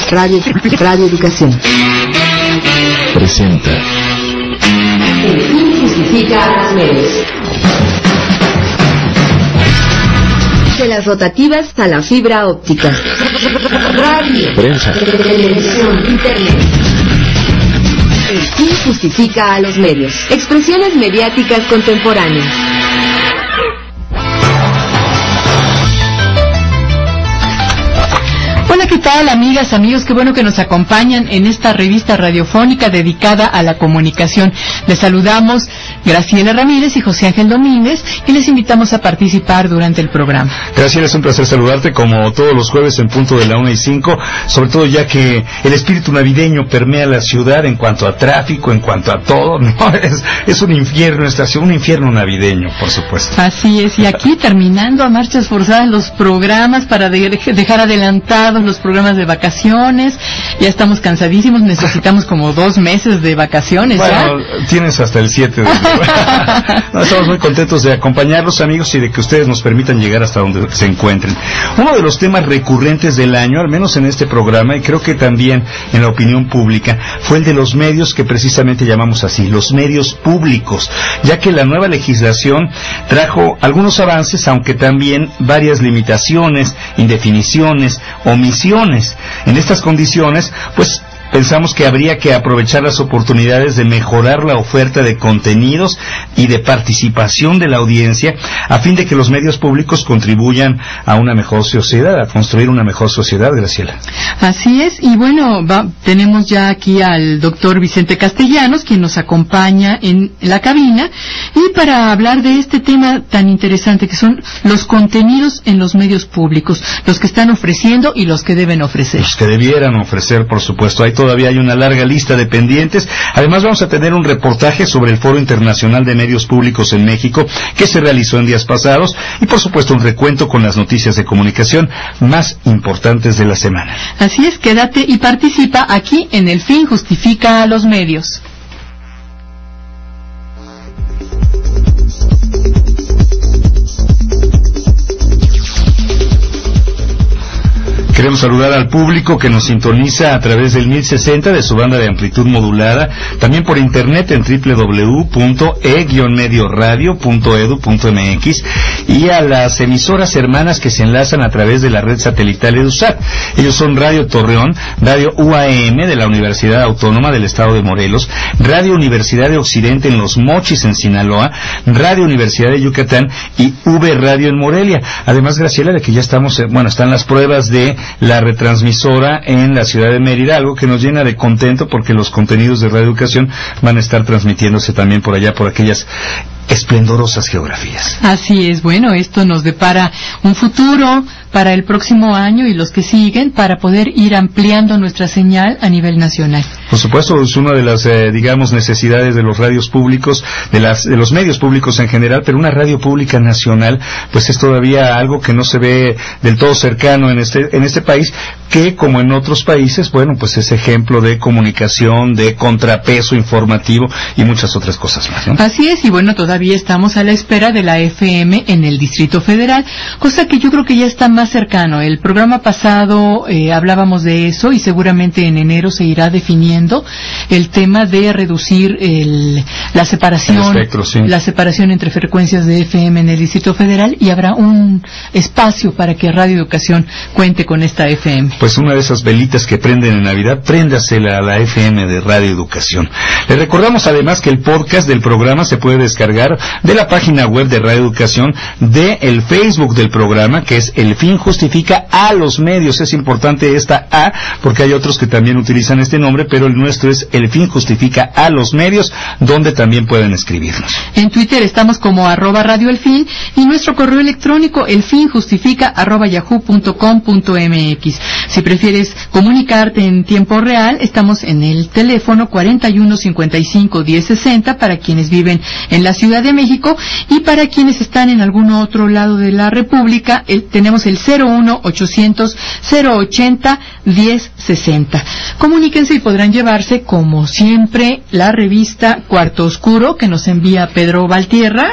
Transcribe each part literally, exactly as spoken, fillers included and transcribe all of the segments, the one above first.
Radio, Radio Educación presenta El fin justifica a los medios. De las rotativas a la fibra óptica. Radio, prensa, televisión, internet. El fin justifica a los medios. Expresiones mediáticas contemporáneas. Hola, ¿qué tal, amigas, amigos? Qué bueno que nos acompañan en esta revista radiofónica dedicada a la comunicación. Les saludamos Graciela Ramírez y José Ángel Domínguez y les invitamos a participar durante el programa. Graciela, es un placer saludarte como todos los jueves en punto de la una y cinco, sobre todo ya que el espíritu navideño permea la ciudad en cuanto a tráfico, en cuanto a todo, ¿no? Es, es un infierno esta ciudad, un infierno navideño, por supuesto. Así es, y aquí terminando a marchas forzadas los programas para de, dejar adelantados los programas de vacaciones. Ya estamos cansadísimos, necesitamos como dos meses de vacaciones. Bueno, ¿ya? Tienes hasta el siete de no, estamos muy contentos de acompañarlos, amigos, y de que ustedes nos permitan llegar hasta donde se encuentren. Uno de los temas recurrentes del año, al menos en este programa, y creo que también en la opinión pública, fue el de los medios, que precisamente llamamos así, los medios públicos, ya que la nueva legislación trajo algunos avances, aunque también varias limitaciones, indefiniciones, omisiones. En estas condiciones, pues, pensamos que habría que aprovechar las oportunidades de mejorar la oferta de contenidos y de participación de la audiencia a fin de que los medios públicos contribuyan a una mejor sociedad, a construir una mejor sociedad, Graciela. Así es, y bueno, va, tenemos ya aquí al doctor Vicente Castellanos, quien nos acompaña en la cabina, y para hablar de este tema tan interesante que son los contenidos en los medios públicos, los que están ofreciendo y los que deben ofrecer. Los que debieran ofrecer, por supuesto. Hay todavía hay una larga lista de pendientes. Además, vamos a tener un reportaje sobre el Foro Internacional de Medios Públicos en México, que se realizó en días pasados, y por supuesto un recuento con las noticias de comunicación más importantes de la semana. Así es, quédate y participa aquí en El Fin Justifica a los Medios. Queremos saludar al público que nos sintoniza a través del mil sesenta de su banda de amplitud modulada, también por internet en doble u doble u doble u punto e guion medio radio punto edu punto eme equis, y a las emisoras hermanas que se enlazan a través de la red satelital EduSat. Ellos son Radio Torreón, Radio U A M de la Universidad Autónoma del Estado de Morelos, Radio Universidad de Occidente en Los Mochis en Sinaloa, Radio Universidad de Yucatán y V Radio en Morelia. Además, Graciela, de que ya estamos, bueno, están las pruebas de la retransmisora en la ciudad de Mérida, algo que nos llena de contento porque los contenidos de Radio Educación van a estar transmitiéndose también por allá, por aquellas esplendorosas geografías. Así es, bueno, esto nos depara un futuro para el próximo año y los que siguen para poder ir ampliando nuestra señal a nivel nacional. Por supuesto, es una de las, eh, digamos, necesidades de los radios públicos, de las de los medios públicos en general, pero una radio pública nacional, pues es todavía algo que no se ve del todo cercano en este en este país, que como en otros países, bueno, pues es ejemplo de comunicación, de contrapeso informativo y muchas otras cosas más, ¿no? Así es, y bueno, todavía estamos a la espera de la F M en el Distrito Federal, cosa que yo creo que ya está más cercano. El programa pasado eh, hablábamos de eso y seguramente en enero se irá definiendo el tema de reducir el, la separación, el espectro, sí. la separación entre frecuencias de F M en el Distrito Federal, y habrá un espacio para que Radio Educación cuente con esta F M. Pues una de esas velitas que prenden en Navidad, préndasela a la F M de Radio Educación. Le recordamos además que el podcast del programa se puede descargar de la página web de Radio Educación, de el Facebook del programa, que es El Fin Justifica a los Medios. Es importante esta A, porque hay otros que también utilizan este nombre, pero el nuestro es El Fin Justifica a los Medios, donde también pueden escribirnos. En Twitter estamos como arroba Radio El Fin, y nuestro correo electrónico elfinjustifica arroba yahoo punto com punto eme equis. Si prefieres comunicarte en tiempo real, estamos en el teléfono cuarenta y uno cincuenta y cinco diez sesenta para quienes viven en la Ciudad de México, y para quienes están en algún otro lado de la República, el, tenemos el cero uno ochocientos cero ochenta diez sesenta. Comuníquense y podrán llevarse, como siempre, la revista Cuarto Oscuro, que nos envía Pedro Valtierra,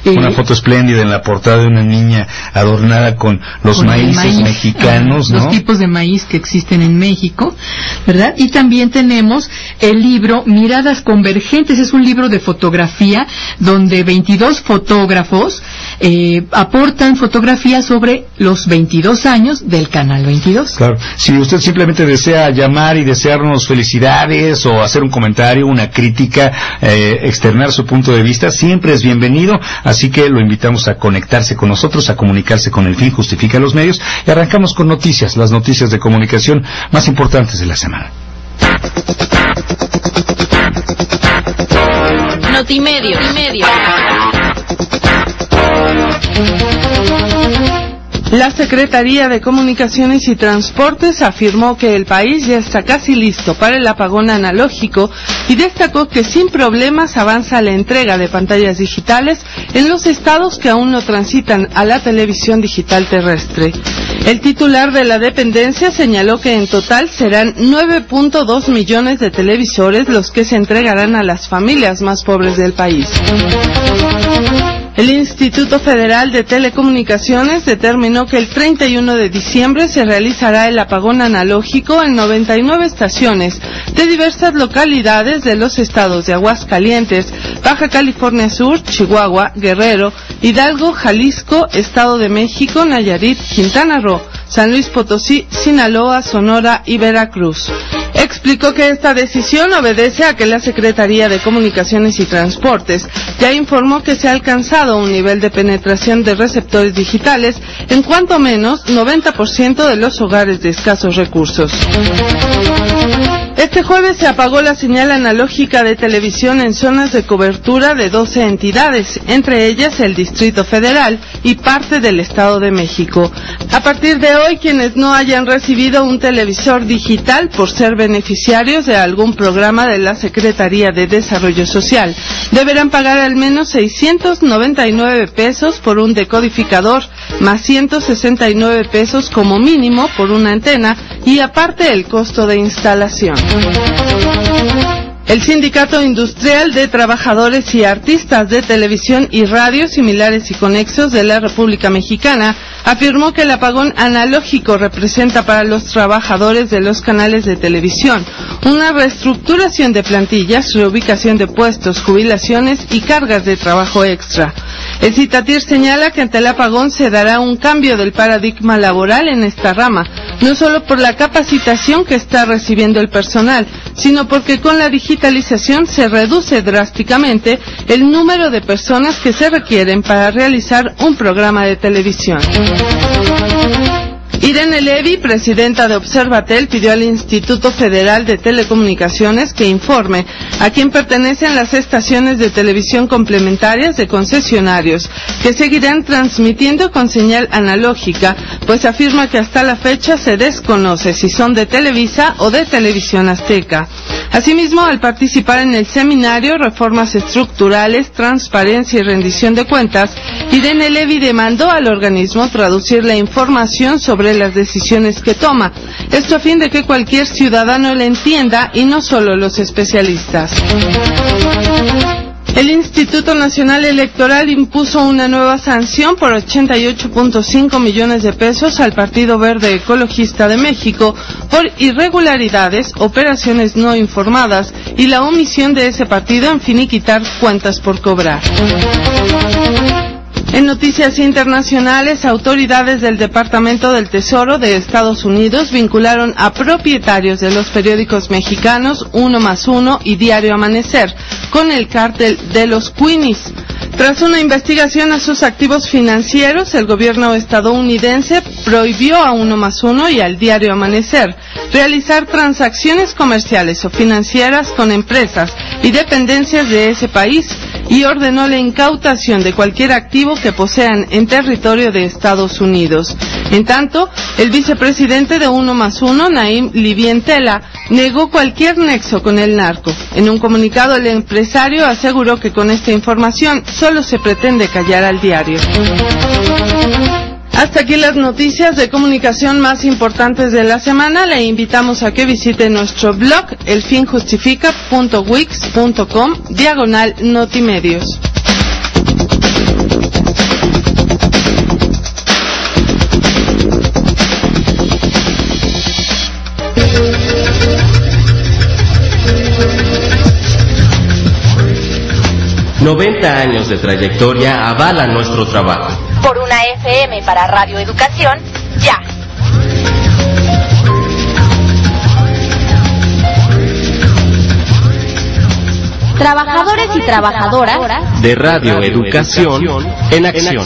Eh, una foto espléndida en la portada de una niña adornada con los con maíces maíz, mexicanos, uh, ¿no? Los tipos de maíz que existen en México, ¿verdad? Y también tenemos el libro Miradas Convergentes, es un libro de fotografía donde veintidós fotógrafos eh, aportan fotografías sobre los veintidós años del Canal veintidós. Claro, si usted simplemente desea llamar y desearnos felicidades o hacer un comentario, una crítica, eh, externar su punto de vista, siempre es bienvenido, así que lo invitamos a conectarse con nosotros, a comunicarse con El Fin Justifica los Medios, y arrancamos con noticias, las noticias de comunicación más importantes de la semana. Notimedio. Notimedio. La Secretaría de Comunicaciones y Transportes afirmó que el país ya está casi listo para el apagón analógico y destacó que sin problemas avanza la entrega de pantallas digitales en los estados que aún no transitan a la televisión digital terrestre. El titular de la dependencia señaló que en total serán nueve punto dos millones de televisores los que se entregarán a las familias más pobres del país. El Instituto Federal de Telecomunicaciones determinó que el treinta y uno de diciembre se realizará el apagón analógico en noventa y nueve estaciones de diversas localidades de los estados de Aguascalientes, Baja California Sur, Chihuahua, Guerrero, Hidalgo, Jalisco, Estado de México, Nayarit, Quintana Roo, San Luis Potosí, Sinaloa, Sonora y Veracruz. Explicó que esta decisión obedece a que la Secretaría de Comunicaciones y Transportes ya informó que se ha alcanzado un nivel de penetración de receptores digitales en cuanto menos noventa por ciento de los hogares de escasos recursos. Este jueves se apagó la señal analógica de televisión en zonas de cobertura de doce entidades, entre ellas el Distrito Federal y parte del Estado de México. A partir de hoy, quienes no hayan recibido un televisor digital por ser beneficiarios de algún programa de la Secretaría de Desarrollo Social, deberán pagar al menos seiscientos noventa y nueve pesos por un decodificador, más ciento sesenta y nueve pesos como mínimo por una antena y aparte el costo de instalación. El Sindicato Industrial de Trabajadores y Artistas de Televisión y Radio Similares y Conexos de la República Mexicana afirmó que el apagón analógico representa para los trabajadores de los canales de televisión una reestructuración de plantillas, reubicación de puestos, jubilaciones y cargas de trabajo extra. El Citatir señala que ante el apagón se dará un cambio del paradigma laboral en esta rama, no solo por la capacitación que está recibiendo el personal, sino porque con la digitalización se reduce drásticamente el número de personas que se requieren para realizar un programa de televisión. Irene Levy, presidenta de Observatel, pidió al Instituto Federal de Telecomunicaciones que informe a quién pertenecen las estaciones de televisión complementarias de concesionarios, que seguirán transmitiendo con señal analógica, pues afirma que hasta la fecha se desconoce si son de Televisa o de Televisión Azteca. Asimismo, al participar en el seminario Reformas Estructurales, Transparencia y Rendición de Cuentas, Irene Levy demandó al organismo traducir la información sobre las decisiones que toma, esto a fin de que cualquier ciudadano la entienda y no solo los especialistas. El Instituto Nacional Electoral impuso una nueva sanción por ochenta y ocho punto cinco millones de pesos al Partido Verde Ecologista de México por irregularidades, operaciones no informadas y la omisión de ese partido en finiquitar cuentas por cobrar. En noticias internacionales, autoridades del Departamento del Tesoro de Estados Unidos vincularon a propietarios de los periódicos mexicanos Uno más Uno y Diario Amanecer con el cártel de los Queenies. Tras una investigación a sus activos financieros, el gobierno estadounidense prohibió a Uno más Uno y al Diario Amanecer realizar transacciones comerciales o financieras con empresas y dependencias de ese país y ordenó la incautación de cualquier activo que posean en territorio de Estados Unidos. En tanto, el vicepresidente de Uno más Uno, Naim Livientela, negó cualquier nexo con el narco. En un comunicado, el empresario aseguró que con esta información solo se pretende callar al diario. Hasta aquí las noticias de comunicación más importantes de la semana. Le invitamos a que visite nuestro blog elfinjustifica punto wix punto com diagonal notimedios. noventa años de trayectoria avalan nuestro trabajo. Por una F M para Radio Educación, ya. Trabajadores y trabajadoras de Radio Educación en acción.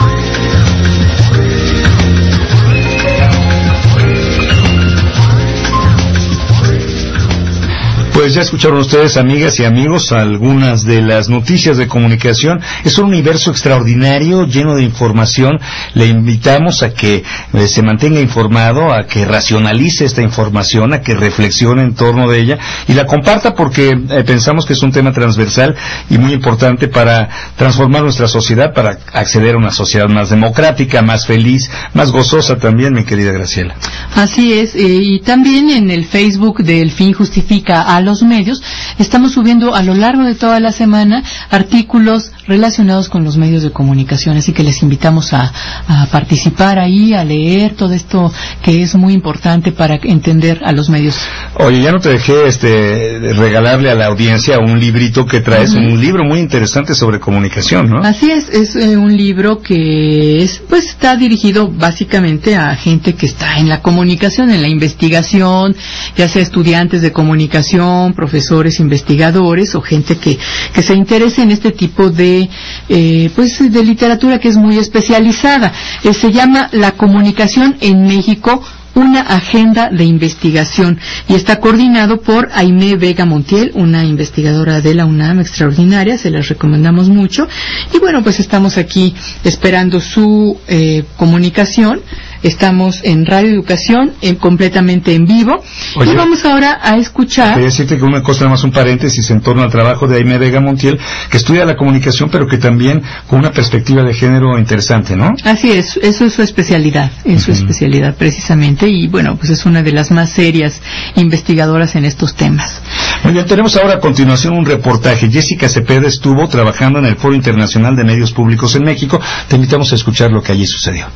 Pues ya escucharon ustedes, amigas y amigos, algunas de las noticias de comunicación. Es un universo extraordinario, lleno de información. Le invitamos a que eh, se mantenga informado, a que racionalice esta información, a que reflexione en torno de ella y la comparta, porque eh, pensamos que es un tema transversal y muy importante para transformar nuestra sociedad, para acceder a una sociedad más democrática, más feliz, más gozosa también, mi querida Graciela. Así es, eh, y también en el Facebook de El Fin Justifica a los Medios, estamos subiendo a lo largo de toda la semana artículos relacionados con los medios de comunicación, así que les invitamos a, a participar ahí, a leer todo esto que es muy importante para entender a los medios. Oye, ya no te dejé este regalarle a la audiencia un librito que traes, uh-huh. un libro muy interesante sobre comunicación, ¿no? Así es, es eh, un libro que es, pues está dirigido básicamente a gente que está en la comunicación, en la investigación, ya sea estudiantes de comunicación, profesores, investigadores o gente que, que se interese en este tipo de Eh, pues de literatura que es muy especializada. Eh, se llama La comunicación en México, una agenda de investigación, y está coordinado por Aimé Vega Montiel, una investigadora de la UNAM extraordinaria, se las recomendamos mucho. Y bueno, pues estamos aquí esperando su eh, comunicación. Estamos en Radio Educación, en, completamente en vivo. Oye, y vamos ahora a escuchar... Quería decirte que una cosa, nada más un paréntesis en torno al trabajo de Aimé Vega Montiel, que estudia la comunicación, pero que también con una perspectiva de género interesante, ¿no? Así es, eso es su especialidad, es uh-huh. su especialidad precisamente, y bueno, pues es una de las más serias investigadoras en estos temas. Muy bien, tenemos ahora a continuación un reportaje. Jessica Cepeda estuvo trabajando en el Foro Internacional de Medios Públicos en México. Te invitamos a escuchar lo que allí sucedió.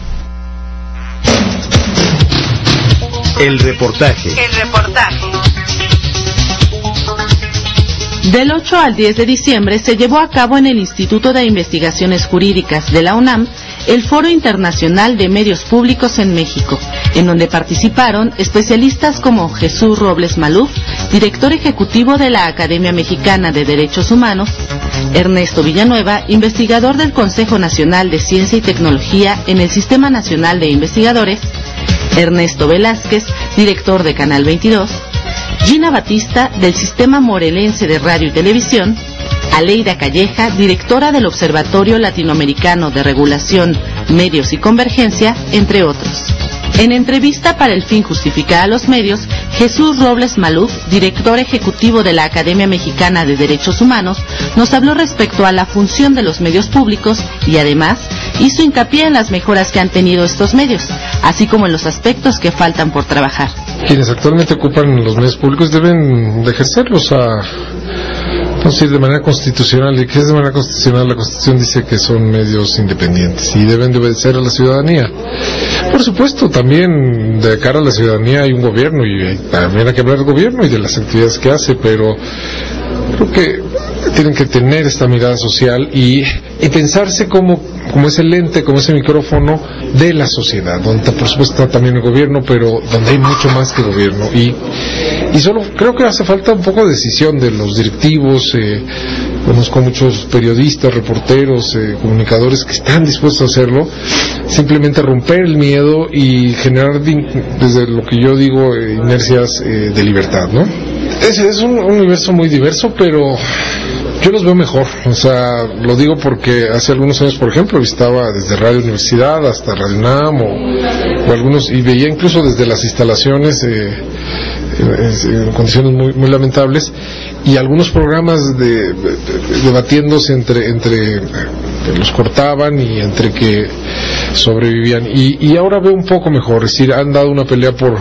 El reportaje. El reportaje. Del ocho al diez de diciembre se llevó a cabo en el Instituto de Investigaciones Jurídicas de la UNAM el Foro Internacional de Medios Públicos en México, en donde participaron especialistas como Jesús Robles Maluf, director ejecutivo de la Academia Mexicana de Derechos Humanos, Ernesto Villanueva, investigador del Consejo Nacional de Ciencia y Tecnología en el Sistema Nacional de Investigadores, Ernesto Velázquez, director de Canal veintidós, Gina Batista, del Sistema Morelense de Radio y Televisión, Aleida Calleja, directora del Observatorio Latinoamericano de Regulación, Medios y Convergencia, entre otros. En entrevista para El Fin Justifica a los Medios, Jesús Robles Maluf, director ejecutivo de la Academia Mexicana de Derechos Humanos, nos habló respecto a la función de los medios públicos y además hizo hincapié en las mejoras que han tenido estos medios, así como en los aspectos que faltan por trabajar. Quienes actualmente ocupan los medios públicos deben de ejercerlos a... Vamos a decir de manera constitucional. ¿Y qué es de manera constitucional? La Constitución dice que son medios independientes y deben de obedecer a la ciudadanía. Por supuesto, también de cara a la ciudadanía hay un gobierno y también hay que hablar del gobierno y de las actividades que hace, pero creo que tienen que tener esta mirada social y, y pensarse como, como ese lente, como ese micrófono de la sociedad, donde por supuesto está también el gobierno, pero donde hay mucho más que gobierno. Y, y solo creo que hace falta un poco de decisión de los directivos. eh, Conozco muchos periodistas, reporteros, eh, comunicadores que están dispuestos a hacerlo, simplemente romper el miedo y generar, desde lo que yo digo, eh, inercias eh, de libertad, ¿no? Es, es un, un universo muy diverso, pero yo los veo mejor. O sea, lo digo porque hace algunos años, por ejemplo, visitaba desde Radio Universidad hasta Radio UNAM o, o algunos, y veía incluso desde las instalaciones eh, en, en condiciones muy, muy lamentables, y algunos programas de, de, de, debatiéndose entre entre que los cortaban y entre que sobrevivían, y, y ahora veo un poco mejor. Es decir, han dado una pelea por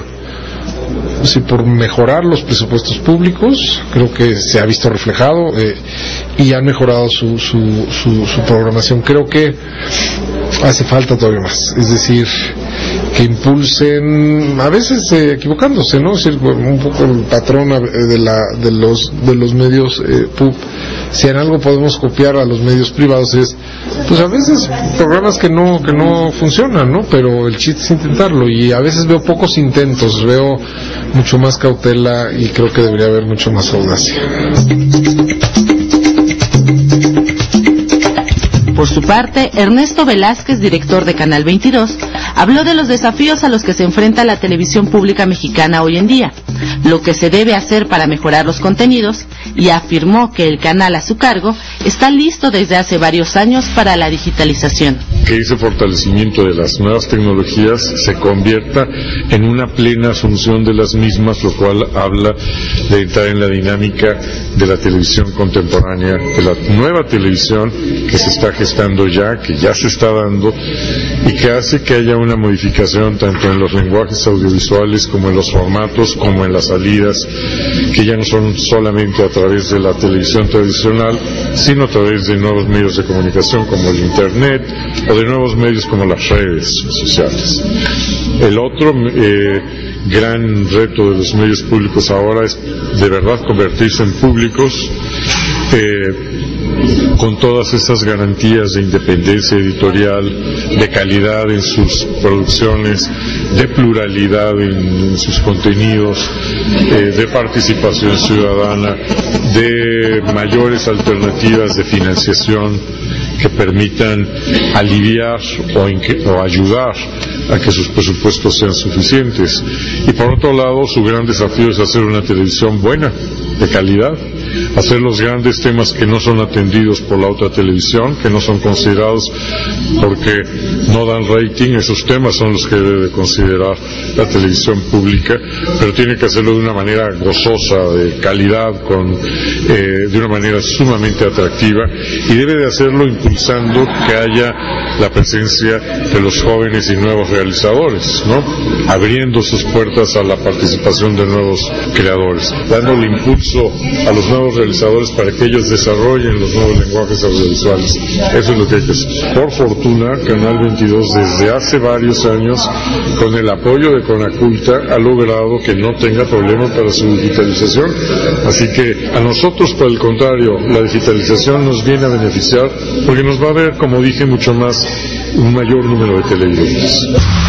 sí, por mejorar los presupuestos públicos, creo que se ha visto reflejado, eh, y han mejorado su, su, su, su programación. Creo que hace falta todavía más, es decir, que impulsen, a veces eh, equivocándose, ¿no? Es decir, un poco el patrón de la de los de los medios eh, pub si en algo podemos copiar a los medios privados es, pues a veces programas que no que no funcionan, ¿no? Pero el chiste es intentarlo, y a veces veo pocos intentos, veo mucho más cautela y creo que debería haber mucho más audacia. Por su parte, Ernesto Velázquez, director de Canal veintidós, habló de los desafíos a los que se enfrenta la televisión pública mexicana hoy en día, lo que se debe hacer para mejorar los contenidos, y afirmó que el canal a su cargo está listo desde hace varios años para la digitalización. Que ese fortalecimiento de las nuevas tecnologías se convierta en una plena asunción de las mismas, lo cual habla de entrar en la dinámica de la televisión contemporánea, de la nueva televisión que se está gestando ya, que ya se está dando, y que hace que haya una modificación tanto en los lenguajes audiovisuales como en los formatos, como en las salidas, que ya no son solamente a través de la televisión tradicional, sino a través de nuevos medios de comunicación como el Internet, o de nuevos medios como las redes sociales. El otro eh, gran reto de los medios públicos ahora es de verdad convertirse en públicos, eh, con todas esas garantías de independencia editorial, de calidad en sus producciones, de pluralidad en, en sus contenidos, eh, de participación ciudadana, de mayores alternativas de financiación que permitan aliviar o, inque- o ayudar a que sus presupuestos sean suficientes. Y por otro lado, su gran desafío es hacer una televisión buena, de calidad, hacer los grandes temas que no son atendidos por la otra televisión, que no son considerados porque no dan rating. Esos temas son los que debe de considerar la televisión pública, pero tiene que hacerlo de una manera gozosa, de calidad, con eh, de una manera sumamente atractiva, y debe de hacerlo impulsando que haya la presencia de los jóvenes y nuevos realizadores, ¿no? Abriendo sus puertas a la participación de nuevos creadores, dándole impulso a los nuevos realizadores para que ellos desarrollen los nuevos lenguajes audiovisuales. Eso es lo que hay que hacer. Por fortuna, Canal veintidós desde hace varios años, con el apoyo de Conaculta, ha logrado que no tenga problema para su digitalización. Así que a nosotros, por el contrario, la digitalización nos viene a beneficiar porque nos va a ver, como dije, mucho más, un mayor número de televidentes.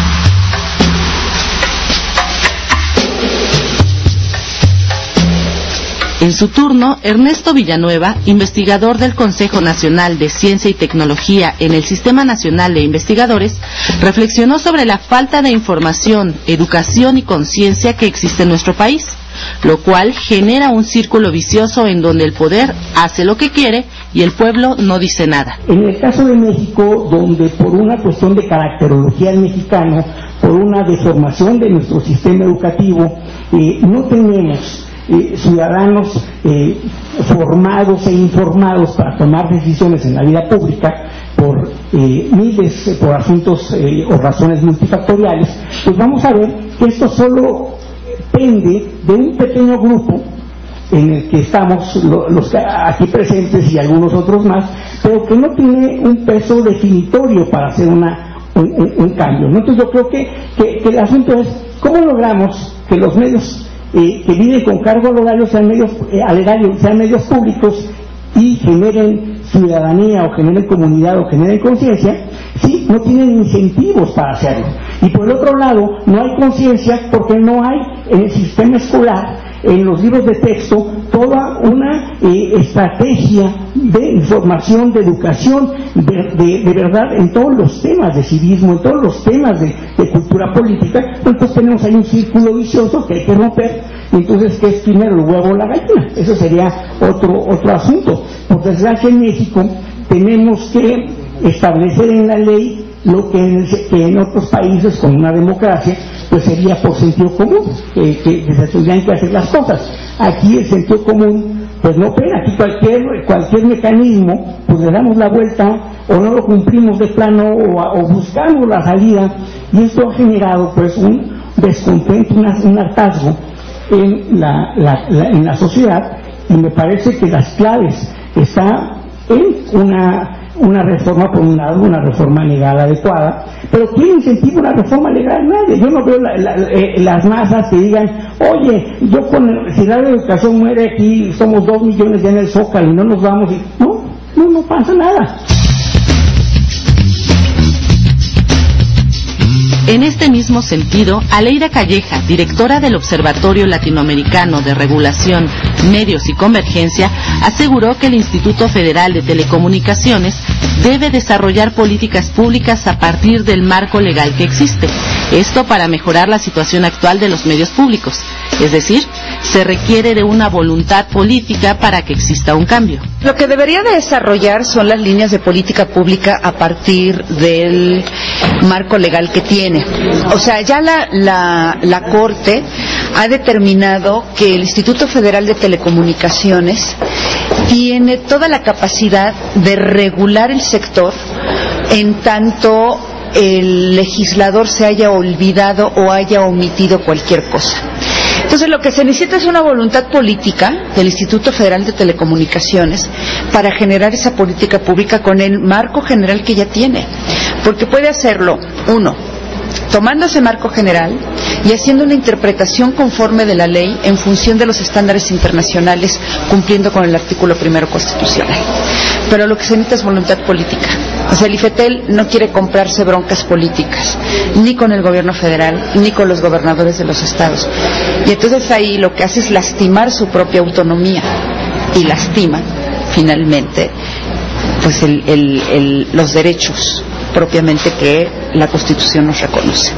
En su turno, Ernesto Villanueva, investigador del Consejo Nacional de Ciencia y Tecnología en el Sistema Nacional de Investigadores, reflexionó sobre la falta de información, educación y conciencia que existe en nuestro país, lo cual genera un círculo vicioso en donde el poder hace lo que quiere y el pueblo no dice nada. En el caso de México, donde por una cuestión de caracterología del mexicano, por una deformación de nuestro sistema educativo, eh, no tenemos Eh, ciudadanos eh, formados e informados para tomar decisiones en la vida pública por eh, miles, eh, por asuntos eh, o razones multifactoriales, pues vamos a ver que esto solo pende de un pequeño grupo en el que estamos lo, los aquí presentes y algunos otros más, pero que no tiene un peso definitorio para hacer una, un, un, un cambio, ¿no? Entonces yo creo que, que, que el asunto es cómo logramos que los medios Eh, que viven con cargo al horario sean medios, eh, al erario, sean medios públicos y generen ciudadanía o generen comunidad o generen conciencia, sí, no tienen incentivos para hacerlo. Y por el otro lado, no hay conciencia porque no hay en el sistema escolar, en los libros de texto, toda una eh, estrategia de información, de educación, de, de, de verdad, en todos los temas de civismo, en todos los temas de, de cultura política. Entonces tenemos ahí un círculo vicioso que hay que romper. Entonces, ¿qué es primero, el huevo o la gallina? Eso sería otro, otro asunto. Por desgracia, en México tenemos que establecer en la ley lo que en, que en otros países con una democracia pues sería por sentido común, que, que, que se tendrían que hacer las cosas. Aquí el sentido común pues no pega, aquí cualquier cualquier mecanismo pues le damos la vuelta o no lo cumplimos de plano o, o buscamos la salida, y esto ha generado pues un descontento, una, un hartazgo en la, la, la, en la sociedad, y me parece que las claves están en una una reforma por un lado, una reforma legal adecuada, pero ¿quién incentiva una reforma legal? Nadie. Yo no veo la, la, eh, las masas que digan, oye, yo con el, si la educación muere aquí, somos dos millones ya en el Zócalo y no nos vamos, y no, no, no pasa nada. En este mismo sentido, Aleida Calleja, directora del Observatorio Latinoamericano de Regulación, Medios y Convergencia, aseguró que el Instituto Federal de Telecomunicaciones debe desarrollar políticas públicas a partir del marco legal que existe. Esto para mejorar la situación actual de los medios públicos. Es decir, se requiere de una voluntad política para que exista un cambio. Lo que debería de desarrollar son las líneas de política pública a partir del marco legal que tiene. O sea, ya la, la, la Corte ha determinado que el Instituto Federal de Telecomunicaciones tiene toda la capacidad de regular el sector en tanto el legislador se haya olvidado o haya omitido cualquier cosa. Entonces, lo que se necesita es una voluntad política del Instituto Federal de Telecomunicaciones para generar esa política pública con el marco general que ya tiene. Porque puede hacerlo, uno, tomando ese marco general y haciendo una interpretación conforme de la ley en función de los estándares internacionales, cumpliendo con el artículo primero constitucional. Pero lo que se necesita es voluntad política. O sea, el IFETEL no quiere comprarse broncas políticas, ni con el gobierno federal, ni con los gobernadores de los estados. Y entonces ahí lo que hace es lastimar su propia autonomía, y lastima, finalmente, pues el, el, el, los derechos propiamente que la Constitución nos reconoce.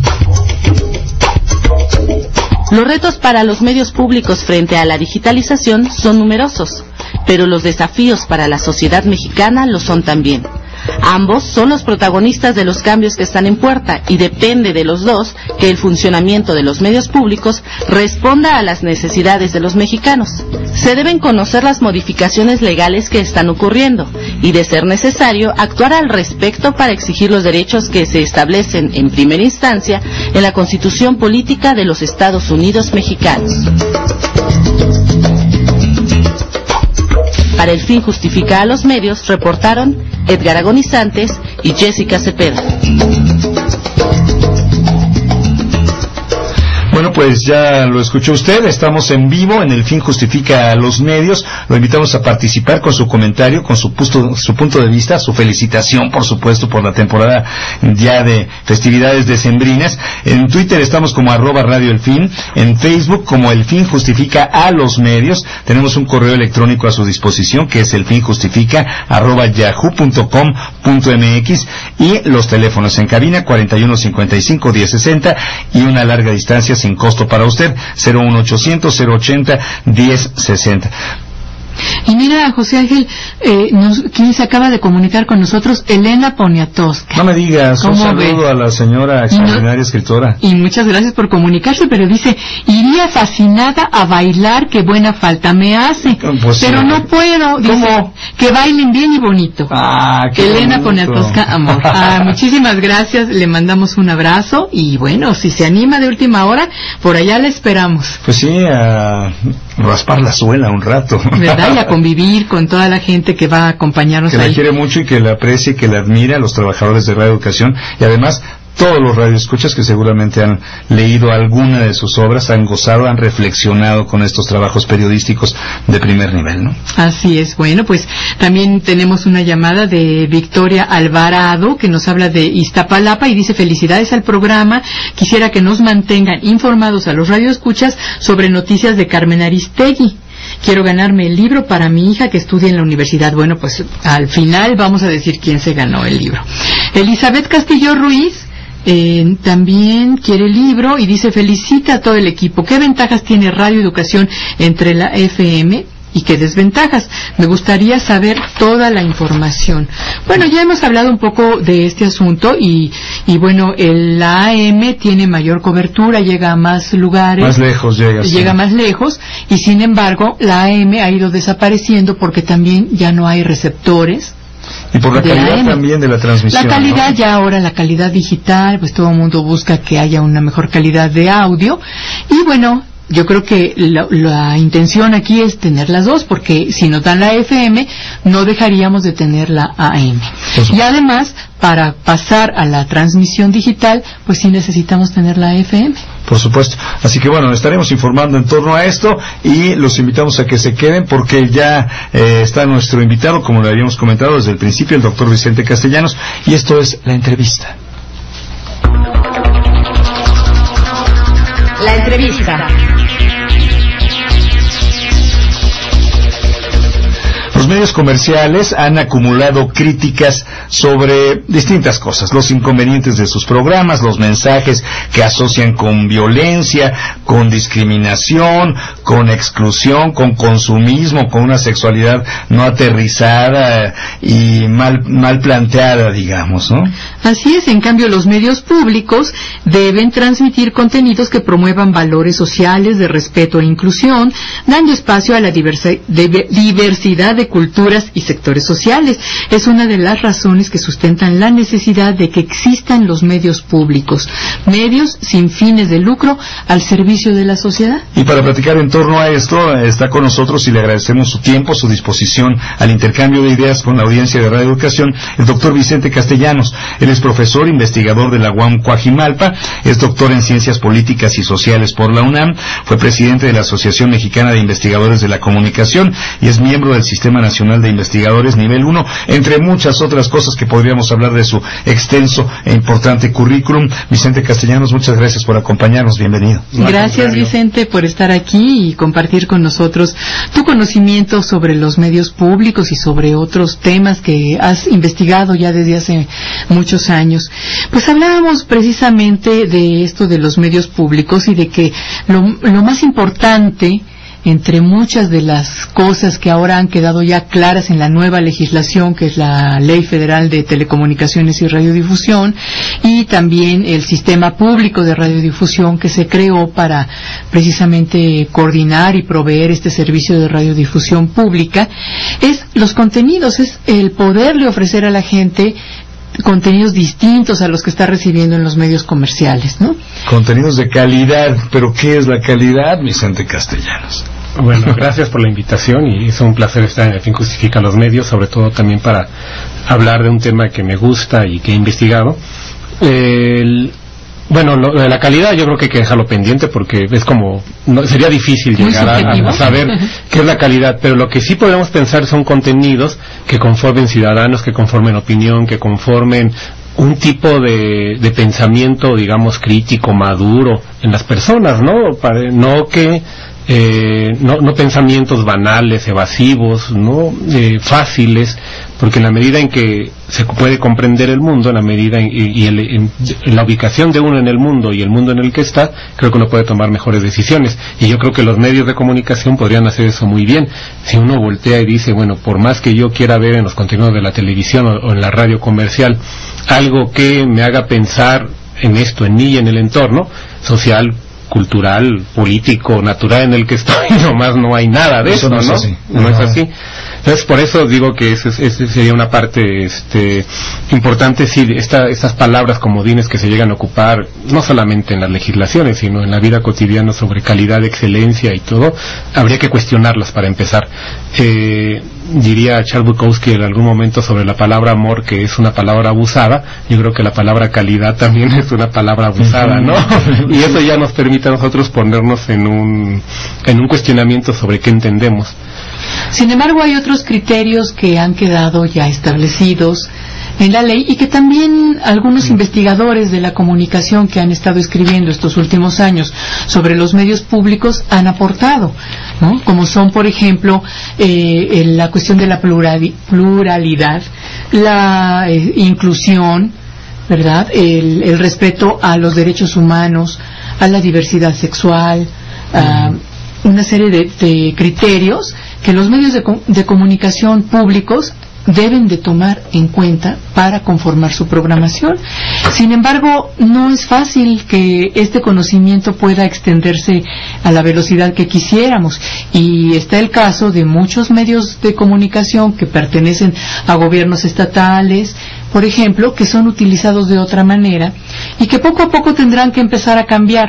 Los retos para los medios públicos frente a la digitalización son numerosos, pero los desafíos para la sociedad mexicana lo son también. Ambos son los protagonistas de los cambios que están en puerta y depende de los dos que el funcionamiento de los medios públicos responda a las necesidades de los mexicanos. Se deben conocer las modificaciones legales que están ocurriendo y, de ser necesario, actuar al respecto para exigir los derechos que se establecen en primera instancia en la Constitución Política de los Estados Unidos Mexicanos. Para El Fin Justifica a los Medios, reportaron Edgar Agonizantes y Jessica Cepeda. Bueno, pues ya lo escuchó usted, estamos en vivo en El Fin Justifica a los Medios. Lo invitamos a participar con su comentario, con su punto, su punto de vista, su felicitación, por supuesto, por la temporada ya de festividades decembrinas. En Twitter estamos como arroba Radio El Fin, en Facebook como El Fin Justifica a los Medios. Tenemos un correo electrónico a su disposición que es elfinjustifica arroba yahoo punto com punto mx, y los teléfonos en cabina cuarenta y uno cincuenta y cinco diez sesenta y una larga distancia sin costo para usted, cero uno ochocientos cero ochenta diez sesenta. Y mira, José Ángel, eh, nos, quien se acaba de comunicar con nosotros, Elena Poniatowska. No me digas, un saludo ve? a la señora extraordinaria no, escritora. Y muchas gracias por comunicarse, pero dice, iría fascinada a bailar, qué buena falta me hace. Pues pero sí. no puedo, dice, ¿Cómo? que bailen bien y bonito. Ah, qué Elena bonito. Poniatowska, amor. Ah, muchísimas gracias, le mandamos un abrazo y bueno, si se anima de última hora, por allá le esperamos. Pues sí, a raspar la suela un rato. ¿Verdad? Y a convivir con toda la gente que va a acompañarnos que ahí. Que la quiere mucho y que la aprecie y que la admira, a los trabajadores de Radio Educación, y además todos los radioescuchas que seguramente han leído alguna de sus obras, han gozado, han reflexionado con estos trabajos periodísticos de primer nivel, ¿no? Así es. Bueno, pues también tenemos una llamada de Victoria Alvarado que nos habla de Iztapalapa y dice: felicidades al programa, quisiera que nos mantengan informados a los radioescuchas sobre noticias de Carmen Aristegui. Quiero ganarme el libro para mi hija que estudia en la universidad. Bueno, pues al final vamos a decir quién se ganó el libro. Elizabeth Castillo Ruiz eh, también quiere el libro y dice: felicita a todo el equipo. ¿Qué ventajas tiene Radio Educación entre la F M y qué desventajas? Me gustaría saber toda la información. Bueno, ya hemos hablado un poco de este asunto y, y bueno, el, la A M tiene mayor cobertura, llega a más lugares. Más lejos llega. Llega sí. más lejos y sin embargo la A M ha ido desapareciendo porque también ya no hay receptores. Y por la calidad también de la transmisión. La calidad, ¿no? Ya ahora la calidad digital, pues todo el mundo busca que haya una mejor calidad de audio. Y bueno, yo creo que la, la intención aquí es tener las dos, porque si nos dan la F M, no dejaríamos de tener la A M. Y además, para pasar a la transmisión digital, pues sí necesitamos tener la F M. Por supuesto. Así que bueno, estaremos informando en torno a esto y los invitamos a que se queden porque ya eh, está nuestro invitado, como lo habíamos comentado desde el principio, el doctor Vicente Castellanos, y esto es La Entrevista. La Entrevista. Los medios comerciales han acumulado críticas sobre distintas cosas, los inconvenientes de sus programas, los mensajes que asocian con violencia, con discriminación, con exclusión, con consumismo, con una sexualidad no aterrizada y mal, mal planteada, digamos, ¿no? Así es, en cambio los medios públicos deben transmitir contenidos que promuevan valores sociales de respeto e inclusión, dando espacio a la diversa, de, diversidad de culturas y sectores sociales. Es una de las razones que sustentan la necesidad de que existan los medios públicos, medios sin fines de lucro al servicio de la sociedad. Y para platicar en torno a esto, está con nosotros y le agradecemos su tiempo, su disposición al intercambio de ideas con la audiencia de Radio Educación, el doctor Vicente Castellanos. Él es profesor investigador de la U A M Coajimalpa, es doctor en Ciencias Políticas y Sociales por la UNAM, fue presidente de la Asociación Mexicana de Investigadores de la Comunicación y es miembro del Sistema Nacional de Investigadores Nivel uno, entre muchas otras cosas que podríamos hablar de su extenso e importante currículum. Vicente Castellanos, muchas gracias por acompañarnos, bienvenido. Gracias, Vicente, por estar aquí y compartir con nosotros tu conocimiento sobre los medios públicos y sobre otros temas que has investigado ya desde hace muchos años. Pues hablábamos precisamente de esto de los medios públicos y de que lo, lo más importante, entre muchas de las cosas que ahora han quedado ya claras en la nueva legislación, que es la Ley Federal de Telecomunicaciones y Radiodifusión, y también el Sistema Público de Radiodifusión que se creó para precisamente coordinar y proveer este servicio de radiodifusión pública, es los contenidos, es el poderle ofrecer a la gente contenidos distintos a los que está recibiendo en los medios comerciales, ¿no? Contenidos de calidad, pero ¿qué es la calidad, Vicente Castellanos? Bueno, gracias por la invitación y es un placer estar en El Fin Justifica los Medios, sobre todo también para hablar de un tema que me gusta y que he investigado. El... Bueno, lo de la calidad yo creo que hay que dejarlo pendiente porque es como, no, sería difícil llegar a, a saber qué es la calidad, pero lo que sí podemos pensar son contenidos que conformen ciudadanos, que conformen opinión, que conformen un tipo de, de pensamiento, digamos, crítico, maduro en las personas, ¿no? Para, no que Eh, no, no pensamientos banales, evasivos, no eh, fáciles, porque en la medida en que se puede comprender el mundo, en la medida en, y, y el, en, en la ubicación de uno en el mundo y el mundo en el que está, creo que uno puede tomar mejores decisiones. Y yo creo que los medios de comunicación podrían hacer eso muy bien. Si uno voltea y dice, bueno, por más que yo quiera ver en los contenidos de la televisión o, o en la radio comercial algo que me haga pensar en esto, en mí y en el entorno social, cultural, político, natural en el que estoy, nomás no hay nada de eso, eso no, ¿no? Es así. No es así. Entonces, por eso digo que esa sería una parte este, importante, sí, esta, estas palabras comodines que se llegan a ocupar, no solamente en las legislaciones, sino en la vida cotidiana sobre calidad, excelencia y todo, habría que cuestionarlas para empezar. Eh, diría Charles Bukowski en algún momento sobre la palabra amor, que es una palabra abusada. Yo creo que la palabra calidad también es una palabra abusada, ¿no? Y eso ya nos permite a nosotros ponernos en un, en un cuestionamiento sobre qué entendemos. Sin embargo, hay otros criterios que han quedado ya establecidos en la ley y que también algunos investigadores de la comunicación que han estado escribiendo estos últimos años sobre los medios públicos han aportado, ¿no? Como son, por ejemplo, eh, la cuestión de la pluralidad, la eh, inclusión, ¿verdad? El, el respeto a los derechos humanos, a la diversidad sexual, a una serie de, de criterios que los medios de, de comunicación públicos deben de tomar en cuenta para conformar su programación. Sin embargo, no es fácil que este conocimiento pueda extenderse a la velocidad que quisiéramos, y está el caso de muchos medios de comunicación que pertenecen a gobiernos estatales, por ejemplo, que son utilizados de otra manera y que poco a poco tendrán que empezar a cambiar,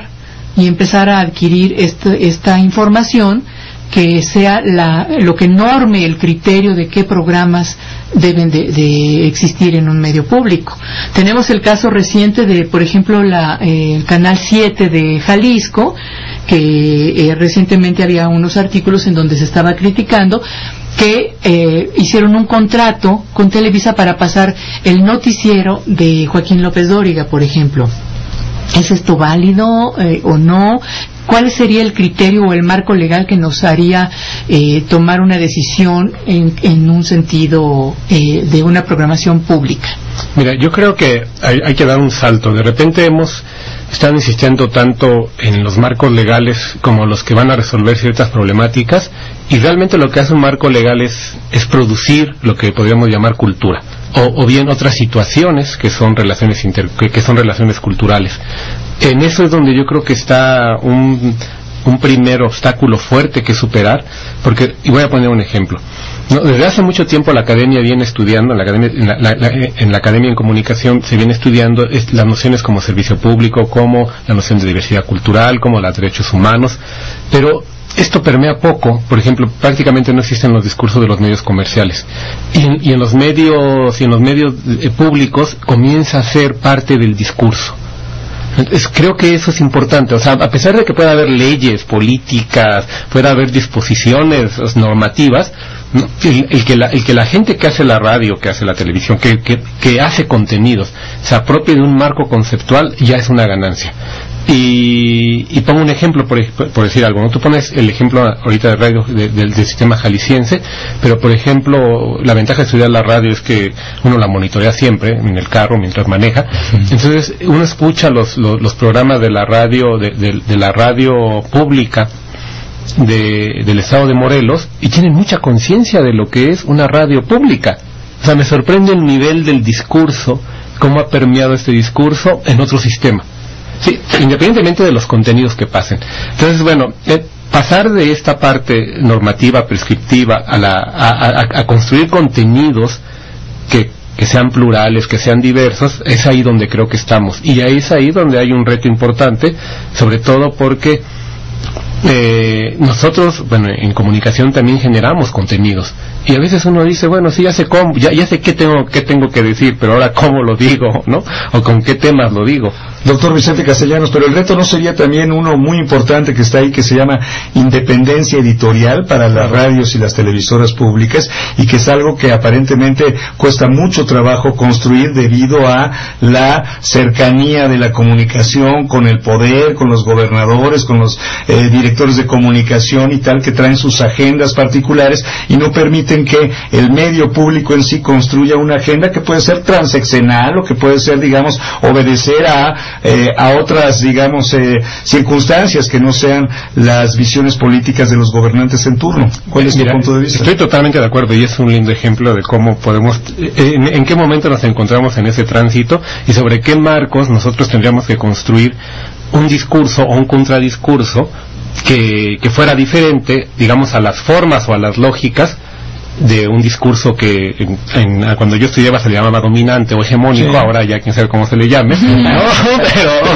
y empezar a adquirir este, esta información que sea la, lo que norme el criterio de qué programas deben de, de existir en un medio público. Tenemos el caso reciente de, por ejemplo, la, eh, el Canal siete de Jalisco, que eh, recientemente había unos artículos en donde se estaba criticando que eh, hicieron un contrato con Televisa para pasar el noticiero de Joaquín López Dóriga, por ejemplo. ¿Es esto válido eh, o no? ¿Cuál sería el criterio o el marco legal que nos haría eh, tomar una decisión en, en un sentido eh, de una programación pública? Mira, yo creo que hay, hay que dar un salto. De repente hemos estado insistiendo tanto en los marcos legales como los que van a resolver ciertas problemáticas, y realmente lo que hace un marco legal es, es producir lo que podríamos llamar cultura, o, o bien otras situaciones que son relaciones inter, que, que son relaciones culturales. En eso es donde yo creo que está un, un primer obstáculo fuerte que superar, porque, y voy a poner un ejemplo. No, desde hace mucho tiempo la academia viene estudiando, en la academia, en la, la, la, en la academia en comunicación se viene estudiando es, las nociones como servicio público, como la noción de diversidad cultural, como los derechos humanos, pero esto permea poco. Por ejemplo, prácticamente no existen los discursos de los medios comerciales, y en, y en los medios y en los medios eh, públicos comienza a ser parte del discurso. Es, creo que eso es importante. O sea, a pesar de que pueda haber leyes, políticas, pueda haber disposiciones normativas, ¿no? el, el, que la, el que la gente que hace la radio, que hace la televisión, que, que, que hace contenidos, se apropie de un marco conceptual, ya es una ganancia. Y, y pongo un ejemplo por, por decir algo, ¿no? Tú pones el ejemplo ahorita de radio de, de, del sistema jalisciense, pero por ejemplo la ventaja de estudiar la radio es que uno la monitorea siempre en el carro mientras maneja. Entonces uno escucha los, los, los programas de la radio de, de, de la radio pública de, del estado de Morelos, y tienen mucha conciencia de lo que es una radio pública. O sea, me sorprende el nivel del discurso, cómo ha permeado este discurso en otro sistema. Sí, independientemente de los contenidos que pasen. Entonces, bueno, eh, pasar de esta parte normativa, prescriptiva, a, la, a, a, a construir contenidos que, que sean plurales, que sean diversos, es ahí donde creo que estamos. Y ahí es ahí donde hay un reto importante, sobre todo porque eh, nosotros, bueno, en comunicación también generamos contenidos. Y a veces uno dice, bueno, sí, ya sé cómo, ya, ya sé qué tengo, qué tengo que decir, pero ahora cómo lo digo, ¿no? O con qué temas lo digo. Doctor Vicente Castellanos, pero el reto no sería también uno muy importante que está ahí, que se llama independencia editorial para las radios y las televisoras públicas, y que es algo que aparentemente cuesta mucho trabajo construir debido a la cercanía de la comunicación con el poder, con los gobernadores, con los eh, directores de comunicación y tal, que traen sus agendas particulares y no permiten que el medio público en sí construya una agenda que puede ser transeccional o que puede ser, digamos, obedecer a Eh, a otras, digamos, eh, circunstancias que no sean las visiones políticas de los gobernantes en turno. ¿Cuál es Mira, tu punto de vista? Estoy totalmente de acuerdo, y es un lindo ejemplo de cómo podemos, eh, en, en qué momento nos encontramos en ese tránsito, y sobre qué marcos nosotros tendríamos que construir un discurso o un contradiscurso que, que fuera diferente, digamos, a las formas o a las lógicas de un discurso que en, en, cuando yo estudiaba se le llamaba dominante o hegemónico, sí. Ahora ya quién sabe cómo se le llame, ¿no? Pero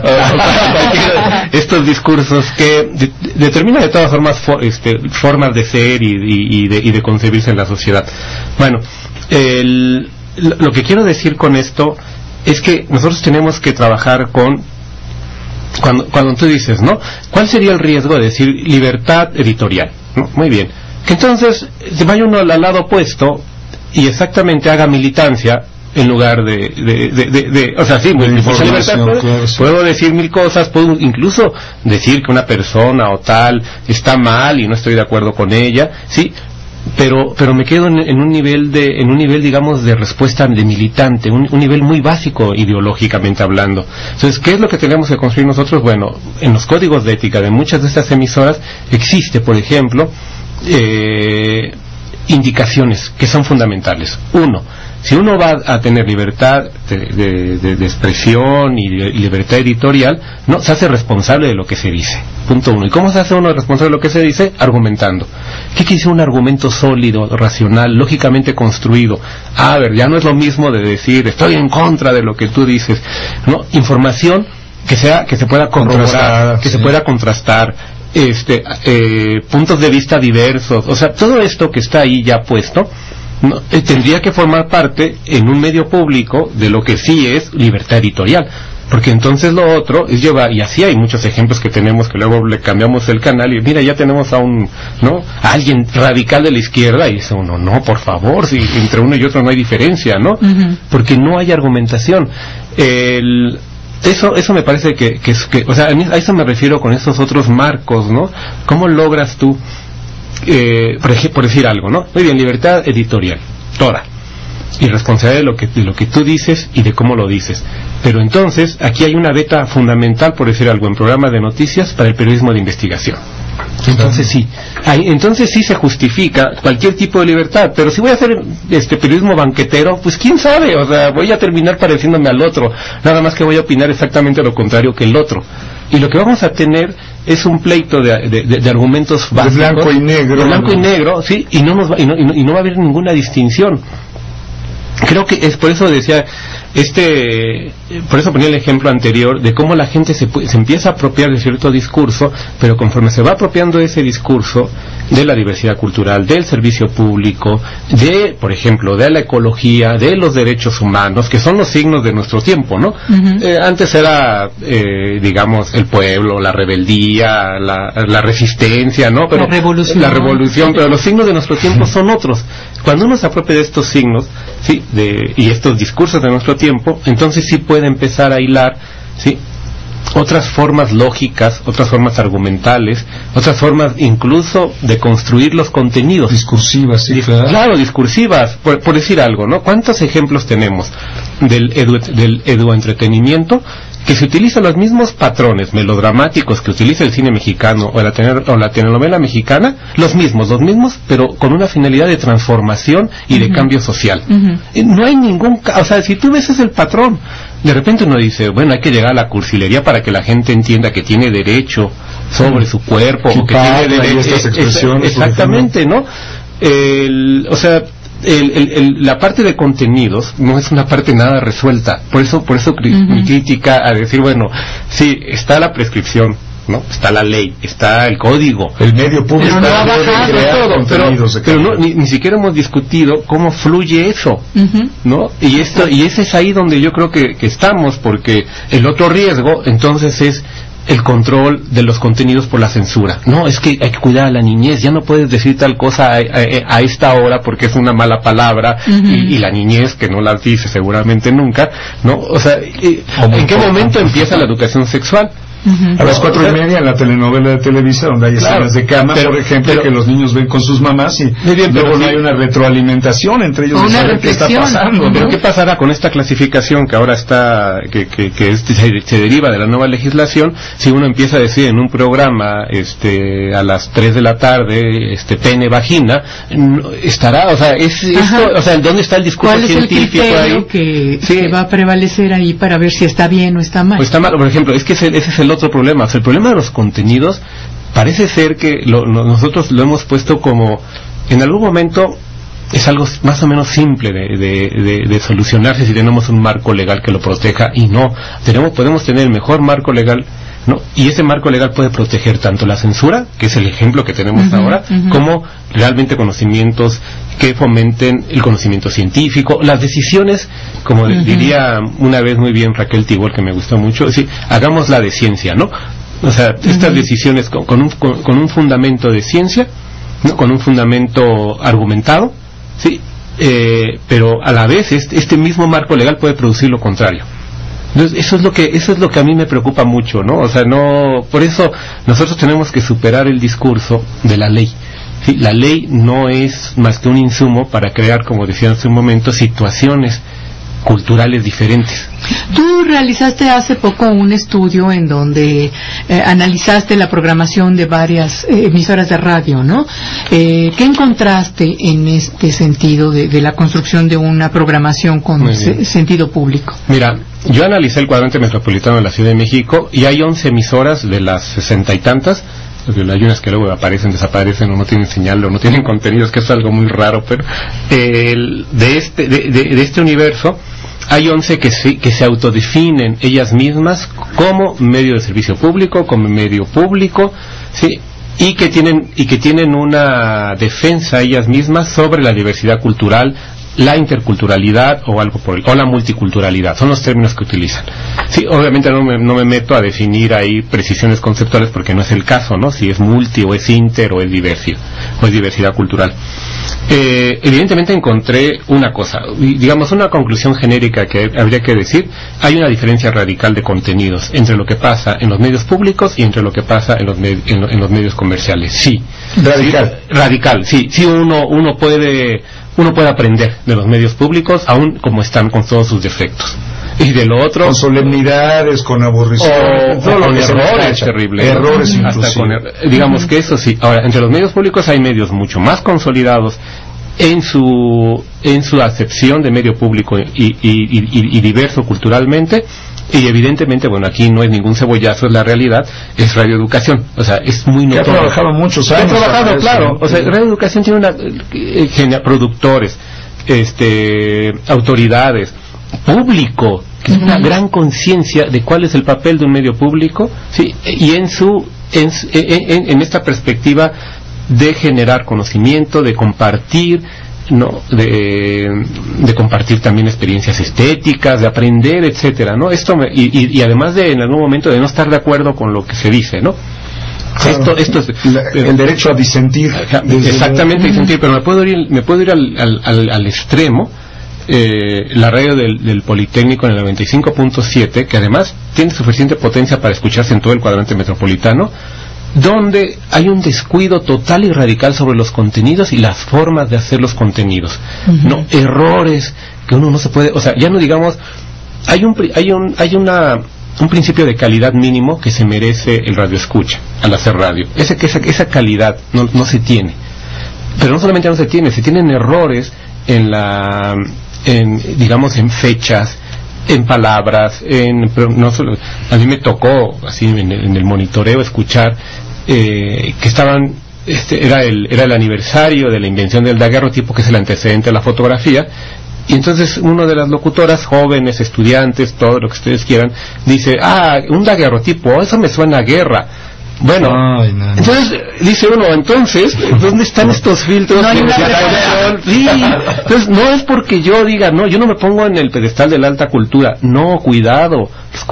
estos discursos que de, determinan de todas formas for, este, formas de ser y, y, y, de, y de concebirse en la sociedad. Bueno, el, lo que quiero decir con esto es que nosotros tenemos que trabajar con cuando, cuando tú dices, ¿no? ¿Cuál sería el riesgo de decir libertad editorial? ¿No? Muy bien. Que entonces se vaya uno al lado opuesto y exactamente haga militancia en lugar de, de, de, de, de o sea, sí, muy mucha libertad, puedo, claro, sí. Puedo decir mil cosas, puedo incluso decir que una persona o tal está mal y no estoy de acuerdo con ella, sí, pero pero me quedo en, en un nivel de en un nivel digamos de respuesta de militante, un, un nivel muy básico ideológicamente hablando. Entonces, ¿qué es lo que tenemos que construir nosotros? Bueno, en los códigos de ética de muchas de estas emisoras existe, por ejemplo, Eh, indicaciones que son fundamentales. Uno, si uno va a tener libertad de, de, de, de expresión y, de, y libertad editorial, no se hace responsable de lo que se dice. Punto uno. ¿Y cómo se hace uno responsable de lo que se dice? Argumentando. ¿Qué quiere decir un argumento sólido, racional, lógicamente construido? A ver, ya no es lo mismo de decir estoy en contra de lo que tú dices, ¿no? Información que sea que se pueda corroborar, que sí. se pueda contrastar, este eh, puntos de vista diversos, o sea, todo esto que está ahí ya puesto, no, eh, tendría que formar parte en un medio público de lo que sí es libertad editorial. Porque entonces lo otro es llevar, y así hay muchos ejemplos que tenemos, que luego le cambiamos el canal y mira, ya tenemos a un, ¿no? A alguien radical de la izquierda y dice uno, no, por favor, si entre uno y otro no hay diferencia, ¿no? Uh-huh. Porque no hay argumentación. El, eso eso me parece que, que, que, o sea, a eso me refiero con estos otros marcos, ¿no? ¿Cómo logras tú, eh, por, ejemplo, por decir algo, ¿no? Muy bien, libertad editorial, toda. Y responsabilidad de lo que de lo que tú dices y de cómo lo dices. Pero entonces aquí hay una beta fundamental, por decir algo, en programa de noticias para el periodismo de investigación. Entonces sí, hay, entonces sí se justifica cualquier tipo de libertad. Pero si voy a hacer este periodismo banquetero, pues quién sabe, o sea, voy a terminar pareciéndome al otro. Nada más que voy a opinar exactamente lo contrario que el otro. Y lo que vamos a tener es un pleito de, de, de, de argumentos básicos, de blanco y negro, de blanco y negro, sí, y no nos va, y no, y no, y no va a haber ninguna distinción. Creo que es por eso decía este por eso ponía el ejemplo anterior de cómo la gente se, se empieza a apropiar de cierto discurso, pero conforme se va apropiando de ese discurso, de la diversidad cultural, del servicio público, de, por ejemplo, de la ecología, de los derechos humanos, que son los signos de nuestro tiempo, ¿no? Uh-huh. Eh, antes era, eh, digamos, el pueblo, la rebeldía, la, la resistencia, ¿no? Pero la revolución. La revolución, pero los signos de nuestro tiempo son otros. Cuando uno se apropia de estos signos, sí, de, y estos discursos de nuestro tiempo, entonces sí puede empezar a hilar, sí, otras formas lógicas, otras formas argumentales, otras formas incluso de construir los contenidos. Discursivas, sí, claro. Claro, discursivas, por, por decir algo, ¿no? ¿Cuántos ejemplos tenemos del edu, del eduentretenimiento que se utilizan los mismos patrones melodramáticos que utiliza el cine mexicano o la, tener, o la telenovela mexicana, los mismos, los mismos, pero con una finalidad de transformación y de uh-huh. cambio social? Uh-huh. No hay ningún, o sea, si tú ves es el patrón. De repente uno dice, bueno, hay que llegar a la cursilería para que la gente entienda que tiene derecho sobre su cuerpo, o que tiene derecho, estas expresiones, es, exactamente, ¿no? El, o sea, El, el, el, la parte de contenidos no es una parte nada resuelta. Por eso, por eso cri- uh-huh. mi crítica a decir, bueno, sí, está la prescripción, ¿no? Está la ley, está el código, el medio público, pero no ha bajado todo, pero, pero no, ni, ni siquiera hemos discutido cómo fluye eso, uh-huh. ¿no? Y esto, y ese es ahí donde yo creo que, que estamos, porque el otro riesgo, entonces, es el control de los contenidos por la censura. No, es que hay que cuidar a la niñez, ya no puedes decir tal cosa a, a, a esta hora porque es una mala palabra, uh-huh. y, y la niñez, que no la dice seguramente nunca, ¿no? O sea, ¿en qué momento empieza la educación sexual? Uh-huh. A las cuatro y media en la telenovela de Televisa, donde hay claro, escenas de cama, pero, por ejemplo, pero, que los niños ven con sus mamás y bien, luego no hay una retroalimentación entre ellos de saber qué está pasando, ¿no? Pero ¿qué pasará con esta clasificación que ahora está, que, que, que es, se, se deriva de la nueva legislación, si uno empieza a decir en un programa, este, a las tres de la tarde, este, pene, vagina, estará, o sea, es esto, o sea, ¿dónde está el discurso ¿cuál científico es el ahí? Que, sí. que va a prevalecer ahí para ver si está bien o está mal? Pues está mal, por ejemplo, es que ese, ese es el otro problema. O sea, el problema de los contenidos parece ser que lo, lo, nosotros lo hemos puesto como, en algún momento es algo más o menos simple de, de, de, de solucionarse si tenemos un marco legal que lo proteja, y no, tenemos, podemos tener el mejor marco legal, ¿no? Y ese marco legal puede proteger tanto la censura, que es el ejemplo que tenemos uh-huh, ahora, uh-huh. como realmente conocimientos que fomenten el conocimiento científico, las decisiones, como uh-huh. diría una vez muy bien Raquel Tibol, que me gustó mucho, es decir, hagamos la de ciencia, ¿no? O sea, estas uh-huh. decisiones con, con, un, con, con un fundamento de ciencia, ¿no? Con un fundamento argumentado, sí, eh, pero a la vez este, este mismo marco legal puede producir lo contrario. Entonces, eso es lo que eso es lo que a mí me preocupa mucho, ¿no? O sea, no, por eso nosotros tenemos que superar el discurso de la ley. Sí, la ley no es más que un insumo para crear, como decía hace un momento, situaciones culturales diferentes. Tú realizaste hace poco un estudio en donde eh, analizaste la programación de varias eh, emisoras de radio, ¿no? Eh, ¿Qué encontraste en este sentido de, de la construcción de una programación con se, sentido público? Mira, yo analicé el cuadrante metropolitano de la Ciudad de México y hay once emisoras de las sesenta y tantas. Hay unas que luego aparecen, desaparecen o no tienen señal o no tienen contenidos, que es algo muy raro, pero eh, de este de, de, de este universo hay once que se, que se autodefinen ellas mismas como medio de servicio público, como medio público, ¿sí? y que tienen y que tienen una defensa ellas mismas sobre la diversidad cultural, la interculturalidad o algo por el, o la multiculturalidad, son los términos que utilizan. Sí, obviamente no me, no me meto a definir ahí precisiones conceptuales porque no es el caso, ¿no? Si es multi o es inter o es diversidad o es diversidad cultural. Eh, evidentemente encontré una cosa, digamos una conclusión genérica que habría que decir: hay una diferencia radical de contenidos entre lo que pasa en los medios públicos y entre lo que pasa en los, med en, lo en los medios comerciales. Sí. Radical. Sí, radical, sí. Sí, uno, uno puede, uno puede aprender de los medios públicos, aún como están con todos sus defectos. Y de lo otro, con solemnidades, con aburrición, o, o con errores terribles, errores ¿no? Hasta con er digamos uh-huh. que eso sí. Ahora, entre los medios públicos hay medios mucho más consolidados en su en su acepción de medio público y, y, y, y diverso culturalmente, y evidentemente, bueno, aquí no es ningún cebollazo, es la realidad, es Radio Educación, o sea, es muy notorio. Que ha trabajado muchos años. Ha trabajado, claro, o sea, Radio Educación tiene una eh, productores, este, autoridades, público, que es una gran conciencia de cuál es el papel de un medio público, sí, y en su en, en, en esta perspectiva de generar conocimiento, de compartir, no, de, de compartir también experiencias estéticas, de aprender, etcétera, ¿no? Esto me, y, y, y además de en algún momento de no estar de acuerdo con lo que se dice, ¿no? Claro, esto, esto es, la, pero, el derecho a disentir. Exactamente, el... disentir, pero me puedo ir, me puedo ir al, al, al, al extremo. Eh, la radio del, del Politécnico en el noventa y cinco punto siete, que además tiene suficiente potencia para escucharse en todo el cuadrante metropolitano, donde hay un descuido total y radical sobre los contenidos y las formas de hacer los contenidos. Uh-huh. No, errores que uno no se puede, o sea, ya no digamos, hay un hay un hay una un principio de calidad mínimo que se merece el radioescucha al hacer radio. Ese que esa, esa calidad no no se tiene. Pero no solamente no se tiene, se tienen errores en la en digamos en fechas, en palabras, en pero no solo, a mí me tocó así en el, en el monitoreo escuchar eh, que estaban este era el era el aniversario de la invención del daguerrotipo, que es el antecedente de la fotografía, y entonces una de las locutoras, jóvenes, estudiantes, todo lo que ustedes quieran, dice: ah, un daguerrotipo, eso me suena a guerra. Bueno, Ay, no, no. entonces dice uno, entonces, ¿dónde están estos filtros? No, sí, entonces no es porque yo diga, no, yo no me pongo en el pedestal de la alta cultura, no, cuidado,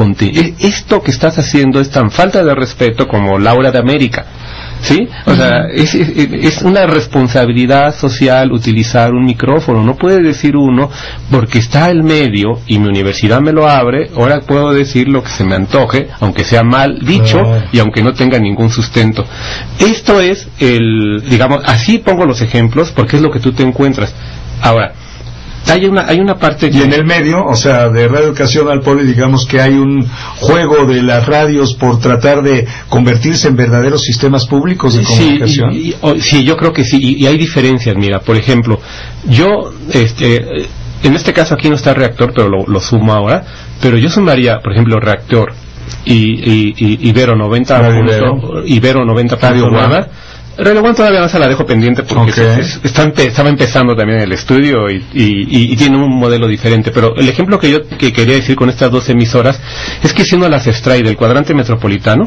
esto que estás haciendo es tan falta de respeto como Laura de América. ¿Sí? O sea, es, es, es una responsabilidad social utilizar un micrófono. No puede decir uno, porque está el medio y mi universidad me lo abre, ahora puedo decir lo que se me antoje, aunque sea mal dicho y aunque no tenga ningún sustento. Esto es el, digamos, así pongo los ejemplos porque es lo que tú te encuentras. Ahora, hay una hay una parte que... Y en el medio, o sea, de Radio Educación al Poli, digamos que hay un juego de las radios por tratar de convertirse en verdaderos sistemas públicos de comunicación. Sí, y, y, o, sí yo creo que sí, y, y hay diferencias. Mira, por ejemplo, yo, este, en este caso aquí no está Reactor, pero lo, lo sumo ahora, pero yo sumaría, por ejemplo, Reactor y, y, y Ibero noventa, punto, Ibero noventa punto nueve. Radio One todavía no se la dejo pendiente porque okay. es, es, está empe estaba empezando también el estudio y, y, y tiene un modelo diferente, pero el ejemplo que yo que quería decir con estas dos emisoras es que si uno las extrae del cuadrante metropolitano,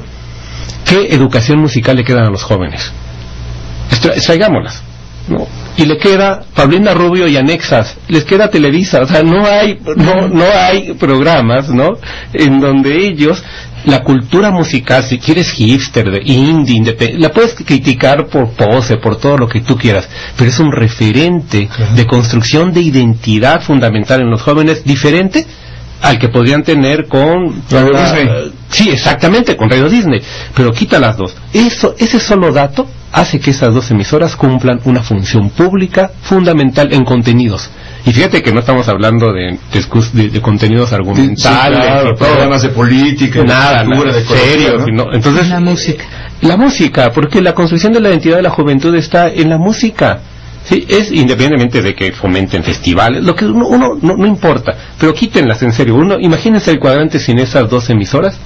¿qué educación musical le quedan a los jóvenes? Extra extraigámoslas, ¿no? Y le queda Paulina Rubio y anexas, les queda Televisa, o sea, no hay no no hay programas, ¿no?, en donde ellos, la cultura musical, si quieres hipster, de indie, la puedes criticar por pose, por todo lo que tú quieras, pero es un referente uh-huh. de construcción de identidad fundamental en los jóvenes, diferente al que podrían tener con Radio la, Disney. Sí, exactamente, con Radio Disney, pero quita las dos. Eso, ese solo dato hace que esas dos emisoras cumplan una función pública fundamental en contenidos. Y fíjate que no estamos hablando de, de, de contenidos argumentales, sí, claro, programas de política, nada, de cultura, nada, de serio, ¿no? Sino, entonces la música, la música, porque la construcción de la identidad de la juventud está en la música. Sí, es independientemente de que fomenten festivales, lo que uno, uno no, no importa, pero quítenlas en serio. Uno, imagínense el cuadrante sin esas dos emisoras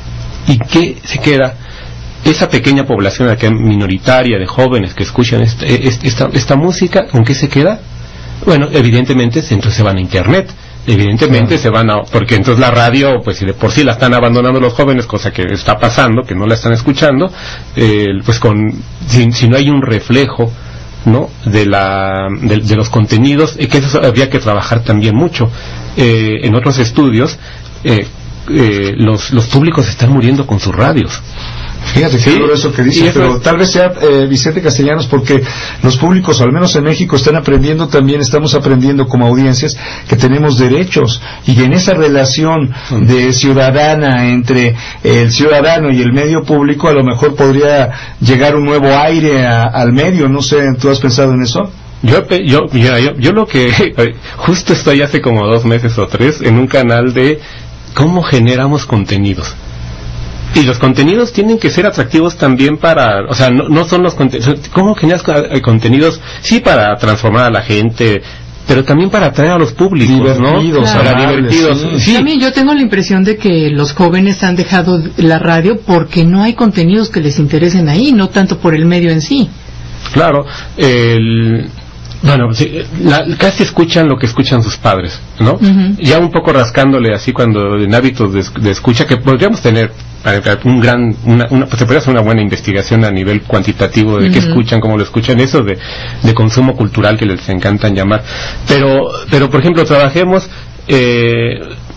y qué se queda. Esa pequeña población aquí minoritaria de jóvenes que escuchan esta, esta, esta música, ¿con qué se queda? Bueno, evidentemente entonces se van a internet, evidentemente se van a, porque entonces la radio, pues si de por sí la están abandonando los jóvenes, cosa que está pasando, que no la están escuchando, eh, pues con, si, si no hay un reflejo, ¿no?, de la, de, de los contenidos, y que eso habría que trabajar también mucho, eh, en otros estudios, eh, eh, los, los públicos están muriendo con sus radios. Fíjate que sí, eso que dices, pero es... tal vez sea eh, Vicente Castellanos, porque los públicos, al menos en México, están aprendiendo también, estamos aprendiendo como audiencias que tenemos derechos, y que en esa relación de ciudadana entre el ciudadano y el medio público, a lo mejor podría llegar un nuevo aire a, al medio. No sé, ¿tú has pensado en eso? Yo, yo, yo, yo, yo lo que justo estoy hace como dos meses o tres en un canal de cómo generamos contenidos. Y los contenidos tienen que ser atractivos también para, o sea, no, no son los contenidos, ¿cómo generas contenidos? Sí, para transformar a la gente, pero también para atraer a los públicos, divertidos, ¿no? Claro. Para divertidos. Sí. Sí. También yo tengo la impresión de que los jóvenes han dejado la radio porque no hay contenidos que les interesen ahí, no tanto por el medio en sí. Claro, el... Bueno, sí, la, casi escuchan lo que escuchan sus padres, ¿no? Uh-huh. Ya un poco rascándole así cuando en hábitos de, de escucha, que podríamos tener un gran, una, una, pues se podría hacer una buena investigación a nivel cuantitativo de uh-huh. qué escuchan, cómo lo escuchan, eso de, de consumo cultural que les encantan llamar. Pero, pero por ejemplo, trabajemos eh,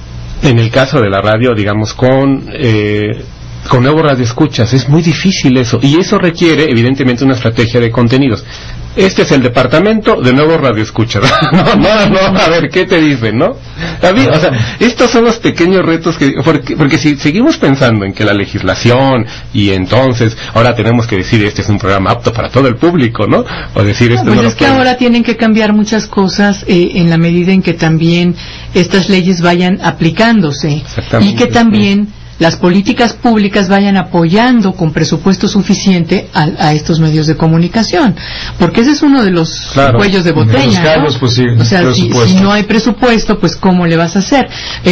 en el caso de la radio, digamos, con... Eh, con nuevos radioescuchas. Es muy difícil eso, y eso requiere evidentemente una estrategia de contenidos. Este es el departamento de nuevos radioescuchas. no, no, no, a ver, ¿qué te dicen, no? A mí, o sea, estos son los pequeños retos que, porque, porque si seguimos pensando en que la legislación, y entonces, ahora tenemos que decir, este es un programa apto para todo el público, ¿no? O decir, esto no, pues no es que puede... ahora tienen que cambiar muchas cosas, eh, en la medida en que también estas leyes vayan aplicándose. Y que también las políticas públicas vayan apoyando con presupuesto suficiente a, a estos medios de comunicación, porque ese es uno de los claro, cuellos de botella, cargos, ¿no? Pues sí, o sea, si, si no hay presupuesto, pues ¿cómo le vas a hacer?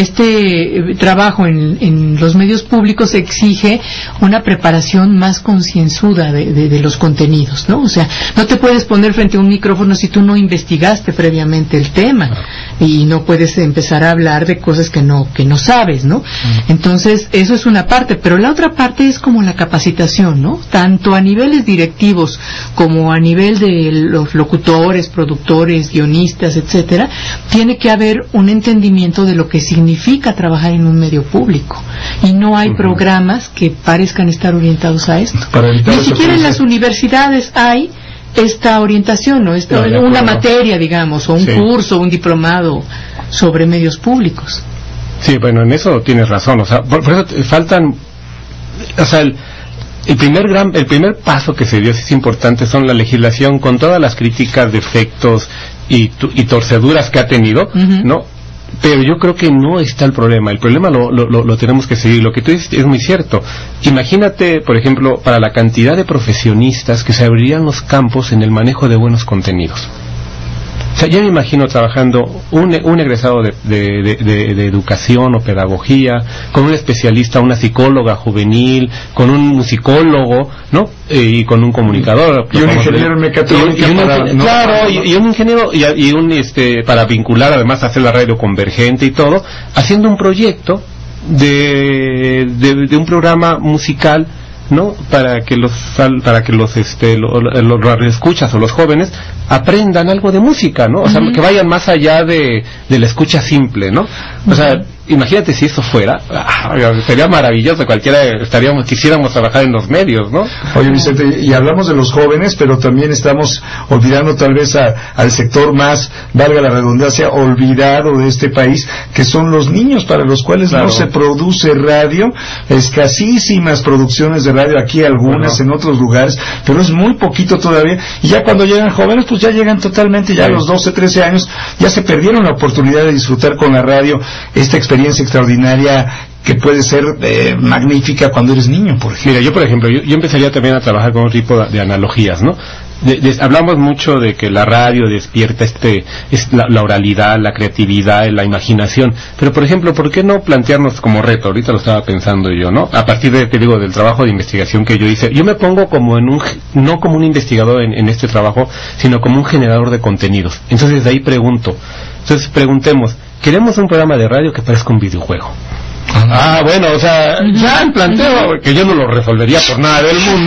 Este eh, trabajo en, en los medios públicos exige una preparación más concienzuda de, de, de los contenidos, ¿no? O sea, no te puedes poner frente a un micrófono si tú no investigaste previamente el tema, y no puedes empezar a hablar de cosas que no que no sabes, ¿no? Entonces, eso es una parte, pero la otra parte es como la capacitación, ¿no? Tanto a niveles directivos como a nivel de los locutores, productores, guionistas, etcétera, tiene que haber un entendimiento de lo que significa trabajar en un medio público, y no hay uh-huh. programas que parezcan estar orientados a esto. Ni siquiera en las universidades hay esta orientación, ¿no? Esta, no, una materia, digamos, o un sí. curso, un diplomado sobre medios públicos. Sí, bueno, en eso tienes razón, o sea, por, por eso faltan, o sea, el, el primer gran, el primer paso que se dio, si es importante, son la legislación con todas las críticas, defectos y, y torceduras que ha tenido, uh-huh. ¿no? Pero yo creo que no está el problema, el problema lo, lo, lo, lo tenemos que seguir. Lo que tú dices es muy cierto. Imagínate, por ejemplo, para la cantidad de profesionistas que se abrirían los campos en el manejo de buenos contenidos. O sea, yo me imagino trabajando un, un egresado de, de, de, de, de educación o pedagogía, con un especialista, una psicóloga juvenil, con un musicólogo, ¿no? Eh, y con un comunicador. Y un ingeniero en mecatrónica. Y, y un, para, ¿no? Claro, y, y un ingeniero, y, y un, este, para vincular, además, hacer la radio convergente y todo, haciendo un proyecto de, de, de un programa musical, ¿no? Para que los para que los este los, los radioescuchas o los jóvenes aprendan algo de música, ¿no? O sea, uh-huh. que vayan más allá de, de la escucha simple, ¿no? O uh-huh. sea, imagínate si eso fuera, ah, sería maravilloso, cualquiera estaríamos quisiéramos trabajar en los medios, ¿no? Oye, Vicente, y hablamos de los jóvenes, pero también estamos olvidando tal vez a, al sector más, valga la redundancia, olvidado de este país, que son los niños, para los cuales claro. no se produce radio, escasísimas producciones de radio, aquí algunas, bueno. en otros lugares, pero es muy poquito todavía, y ya cuando llegan jóvenes, pues ya llegan totalmente, ya sí. a los doce, trece años, ya se perdieron la oportunidad de disfrutar con la radio esta experiencia experiencia extraordinaria que puede ser eh, magnífica cuando eres niño, por ejemplo. Mira, yo por ejemplo, yo, yo empezaría también a trabajar con un tipo de, de analogías, ¿no? De, de, hablamos mucho de que la radio despierta este es la, la oralidad, la creatividad, la imaginación, pero por ejemplo, ¿por qué no plantearnos como reto? Ahorita lo estaba pensando yo, ¿no? A partir de, te digo, del trabajo de investigación que yo hice, yo me pongo como en un, no como un investigador en, en este trabajo, sino como un generador de contenidos. Entonces de ahí pregunto, entonces preguntemos, queremos un programa de radio que parezca un videojuego. Ah, bueno, o sea, ya el planteo, que yo no lo resolvería por nada del mundo,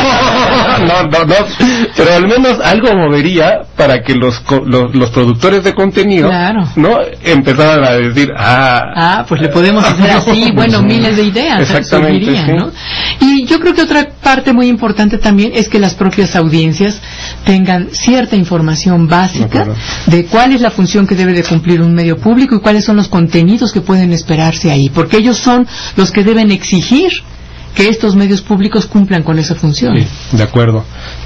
no, no, no, no, pero al menos algo movería para que los los, los productores de contenido, claro, no empezaran a decir, ah, ah, pues le podemos hacer así, bueno, miles de ideas, exactamente, surgirían, sí, ¿no? Y yo creo que otra parte muy importante también es que las propias audiencias tengan cierta información básica de cuál es la función que debe de cumplir un medio público y cuáles son los contenidos que pueden esperarse ahí, porque ellos son los que deben exigir que estos medios públicos cumplan con esa función. Sí, de acuerdo.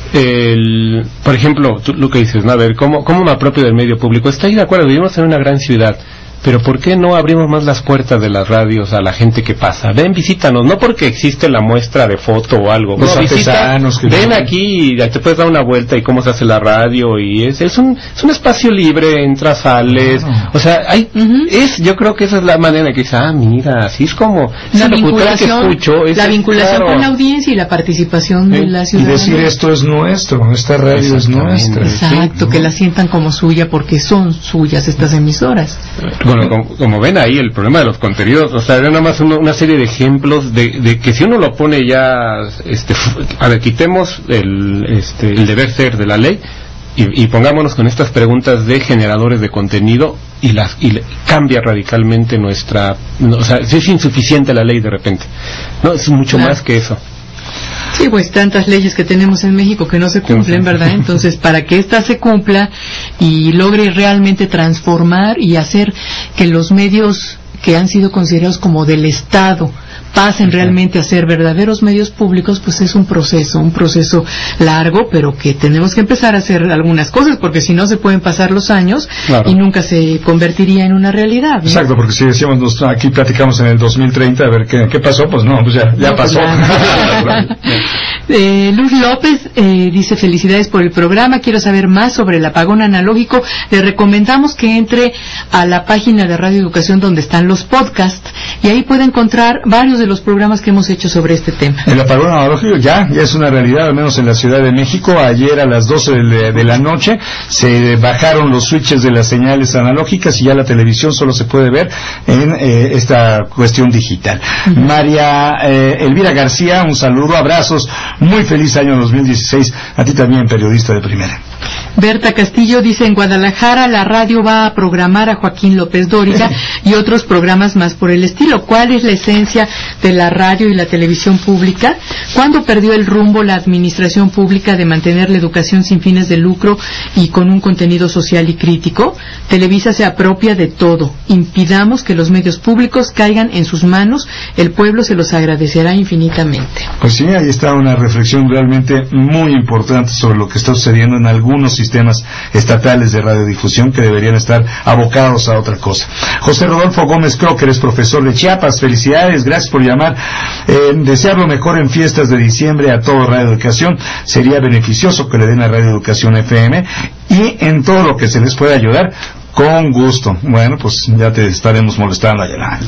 El, por ejemplo, tú lo que dices, ¿no? A ver, ¿cómo, cómo me apropio del medio público? Estoy de acuerdo, vivimos en una gran ciudad, pero ¿por qué no abrimos más las puertas de las radios a la gente que pasa? Ven, visítanos, no porque existe la muestra de foto o algo. Los no, artesanos visita, ven aquí y te puedes dar una vuelta y cómo se hace la radio y es es un es un espacio libre, entras, sales, claro. O sea, hay uh-huh. es yo creo que esa es la manera que dice, ah, mira, así es como la vinculación, que escucho, es, la vinculación claro. con la audiencia y la participación ¿Eh? de la ciudadanía. Y decir esto es nuestro, esta radio es nuestra. Exacto, sí, que ¿no? la sientan como suya porque son suyas estas emisoras. Bueno, como, como ven ahí el problema de los contenidos, o sea, era nada más uno, una serie de ejemplos de, de que si uno lo pone ya, este, a ver, quitemos el, este, el deber ser de la ley y, y pongámonos con estas preguntas de generadores de contenido y las y le, cambia radicalmente nuestra, no, o sea, es insuficiente la ley de repente, no, es mucho claro. más que eso. Sí, pues tantas leyes que tenemos en México que no se cumplen, ¿verdad? Entonces, para que ésta se cumpla y logre realmente transformar y hacer que los medios que han sido considerados como del Estado pasen realmente a ser verdaderos medios públicos, pues es un proceso, un proceso largo, pero que tenemos que empezar a hacer algunas cosas, porque si no se pueden pasar los años claro. y nunca se convertiría en una realidad, ¿no? Exacto, porque si decíamos, nos, aquí platicamos en el dos mil treinta, a ver qué, qué pasó, pues no, pues ya, ya no, pasó. Pues eh, Luz López eh, dice, felicidades por el programa, quiero saber más sobre el apagón analógico, le recomendamos que entre a la página de Radio Educación donde están los podcasts, y ahí puede encontrar varios de los programas que hemos hecho sobre este tema. El apagón analógico ya, ya es una realidad, al menos en la Ciudad de México. Ayer a las doce de, de la noche se bajaron los switches de las señales analógicas y ya la televisión solo se puede ver en eh, esta cuestión digital. Uh-huh. María eh, Elvira García, un saludo, abrazos, muy feliz año dos mil dieciséis, a ti también, periodista de primera. Berta Castillo dice, en Guadalajara la radio va a programar a Joaquín López Dóriga y otros programas más por el estilo. ¿Cuál es la esencia de la radio y la televisión pública? ¿Cuándo perdió el rumbo la administración pública de mantener la educación sin fines de lucro y con un contenido social y crítico? Televisa se apropia de todo. Impidamos que los medios públicos caigan en sus manos. El pueblo se los agradecerá infinitamente. Pues sí, ahí está una reflexión realmente muy importante sobre lo que está sucediendo en algunos sistemas estatales de radiodifusión que deberían estar abocados a otra cosa. José Rodolfo Gómez Crocker es profesor de Chiapas. Felicidades, gracias por llamar. Eh, desear lo mejor en fiestas de diciembre a todo Radio Educación. Sería beneficioso que le den a Radio Educación F M y en todo lo que se les pueda ayudar, con gusto. Bueno, pues ya te estaremos molestando allá.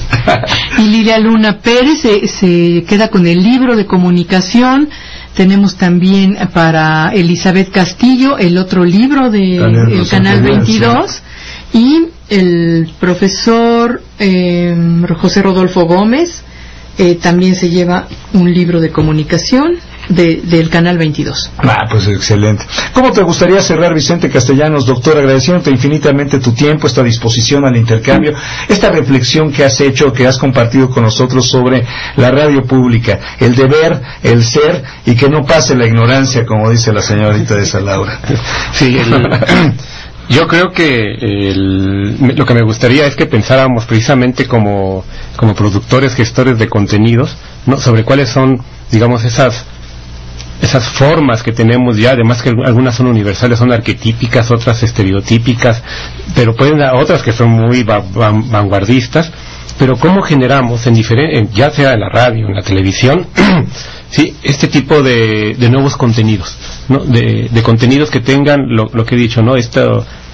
Y Lilia Luna Pérez se, se queda con el libro de comunicación. Tenemos también para Elizabeth Castillo el otro libro de el Canal veintidós y el profesor eh, José Rodolfo Gómez eh, también se lleva un libro de comunicación de, del Canal veintidós. Ah, pues excelente. ¿Cómo te gustaría cerrar, Vicente Castellanos, doctor, agradeciéndote infinitamente tu tiempo, esta disposición al intercambio, esta reflexión que has hecho, que has compartido con nosotros sobre la radio pública, el deber, el ser, y que no pase la ignorancia, como dice la señorita de esa Laura? Sí, el, yo creo que el, lo que me gustaría es que pensáramos precisamente como, como productores, gestores de contenidos, ¿no? Sobre cuáles son, digamos, esas esas formas que tenemos ya, además que algunas son universales, son arquetípicas, otras estereotípicas, pero pueden dar otras que son muy va, va, vanguardistas, pero cómo generamos en diferente, ya sea en la radio, en la televisión, sí, este tipo de, de nuevos contenidos, ¿no? De, de contenidos que tengan lo, lo que he dicho, ¿no? Esto,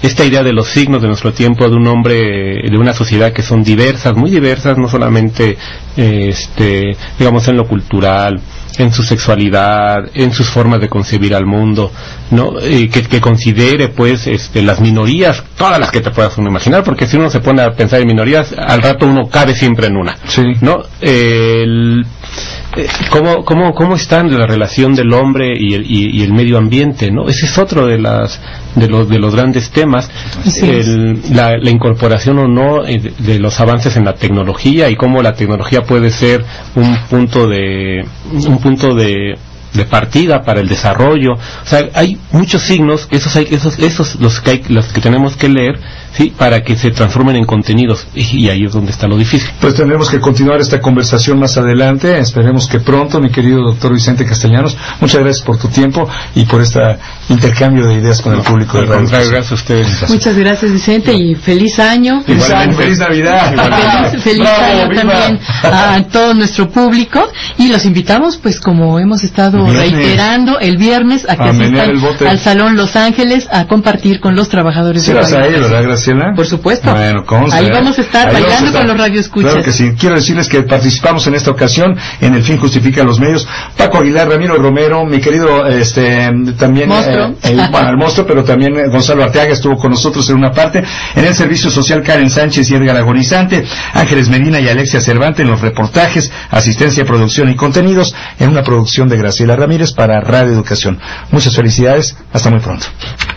esta idea de los signos de nuestro tiempo, de un hombre, de una sociedad que son diversas, muy diversas, no solamente, eh, este, digamos, en lo cultural, en su sexualidad, en sus formas de concebir al mundo, ¿no? Eh, que, que considere, pues, este, las minorías, todas las que te puedas uno imaginar, porque si uno se pone a pensar en minorías, al rato uno cabe siempre en una, sí. ¿no? Eh, el, eh, ¿cómo, cómo, ¿Cómo están la relación del hombre y el, y, y el medio ambiente, ¿no? Ese es otro de las de los de los grandes temas, el, la, la incorporación o no de, de los avances en la tecnología y cómo la tecnología puede ser un punto de un punto de de partida para el desarrollo. O sea, hay muchos signos, esos hay, esos, esos los que hay, los que tenemos que leer, sí, para que se transformen en contenidos, y, y ahí es donde está lo difícil. Pues tendremos que continuar esta conversación más adelante, esperemos que pronto, mi querido doctor Vicente Castellanos. Muchas gracias por tu tiempo y por este intercambio de ideas con no, el público de Radio. Gracias a ustedes. Muchas gracias, Vicente, y feliz año. Feliz año, feliz Navidad. Feliz, feliz Bravo, año viva. También a todo nuestro público, y los invitamos, pues como hemos estado viernes. reiterando, el viernes a que a asistan al Salón Los Ángeles a compartir con los trabajadores sí, de vas a ir, ¿verdad, Graciela? Por supuesto. Bueno, consta, ahí vamos a estar bailando a estar. con los radioescuchas. Claro que sí. Quiero decirles que participamos en esta ocasión en El Fin Justifica los Medios. Paco Aguilar, Ramiro Romero, mi querido este también monstruo. Eh, el, bueno, el monstruo, pero también eh, Gonzalo Arteaga estuvo con nosotros en una parte. En el servicio social, Karen Sánchez y Edgar Agonizante, Ángeles Medina y Alexia Cervantes en los reportajes, asistencia, producción y contenidos, en una producción de Graciela Ramírez para Radio Educación. Muchas felicidades. Hasta muy pronto.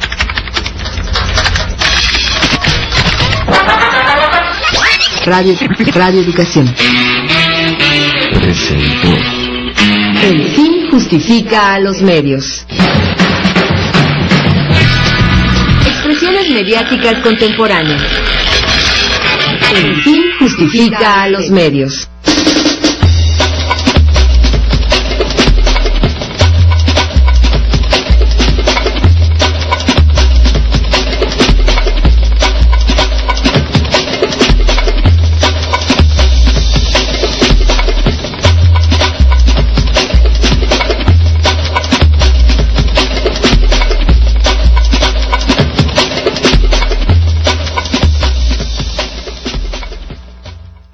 Radio, Radio Educación. Presentó. El fin justifica a los medios. Expresiones mediáticas contemporáneas. El fin justifica a los medios.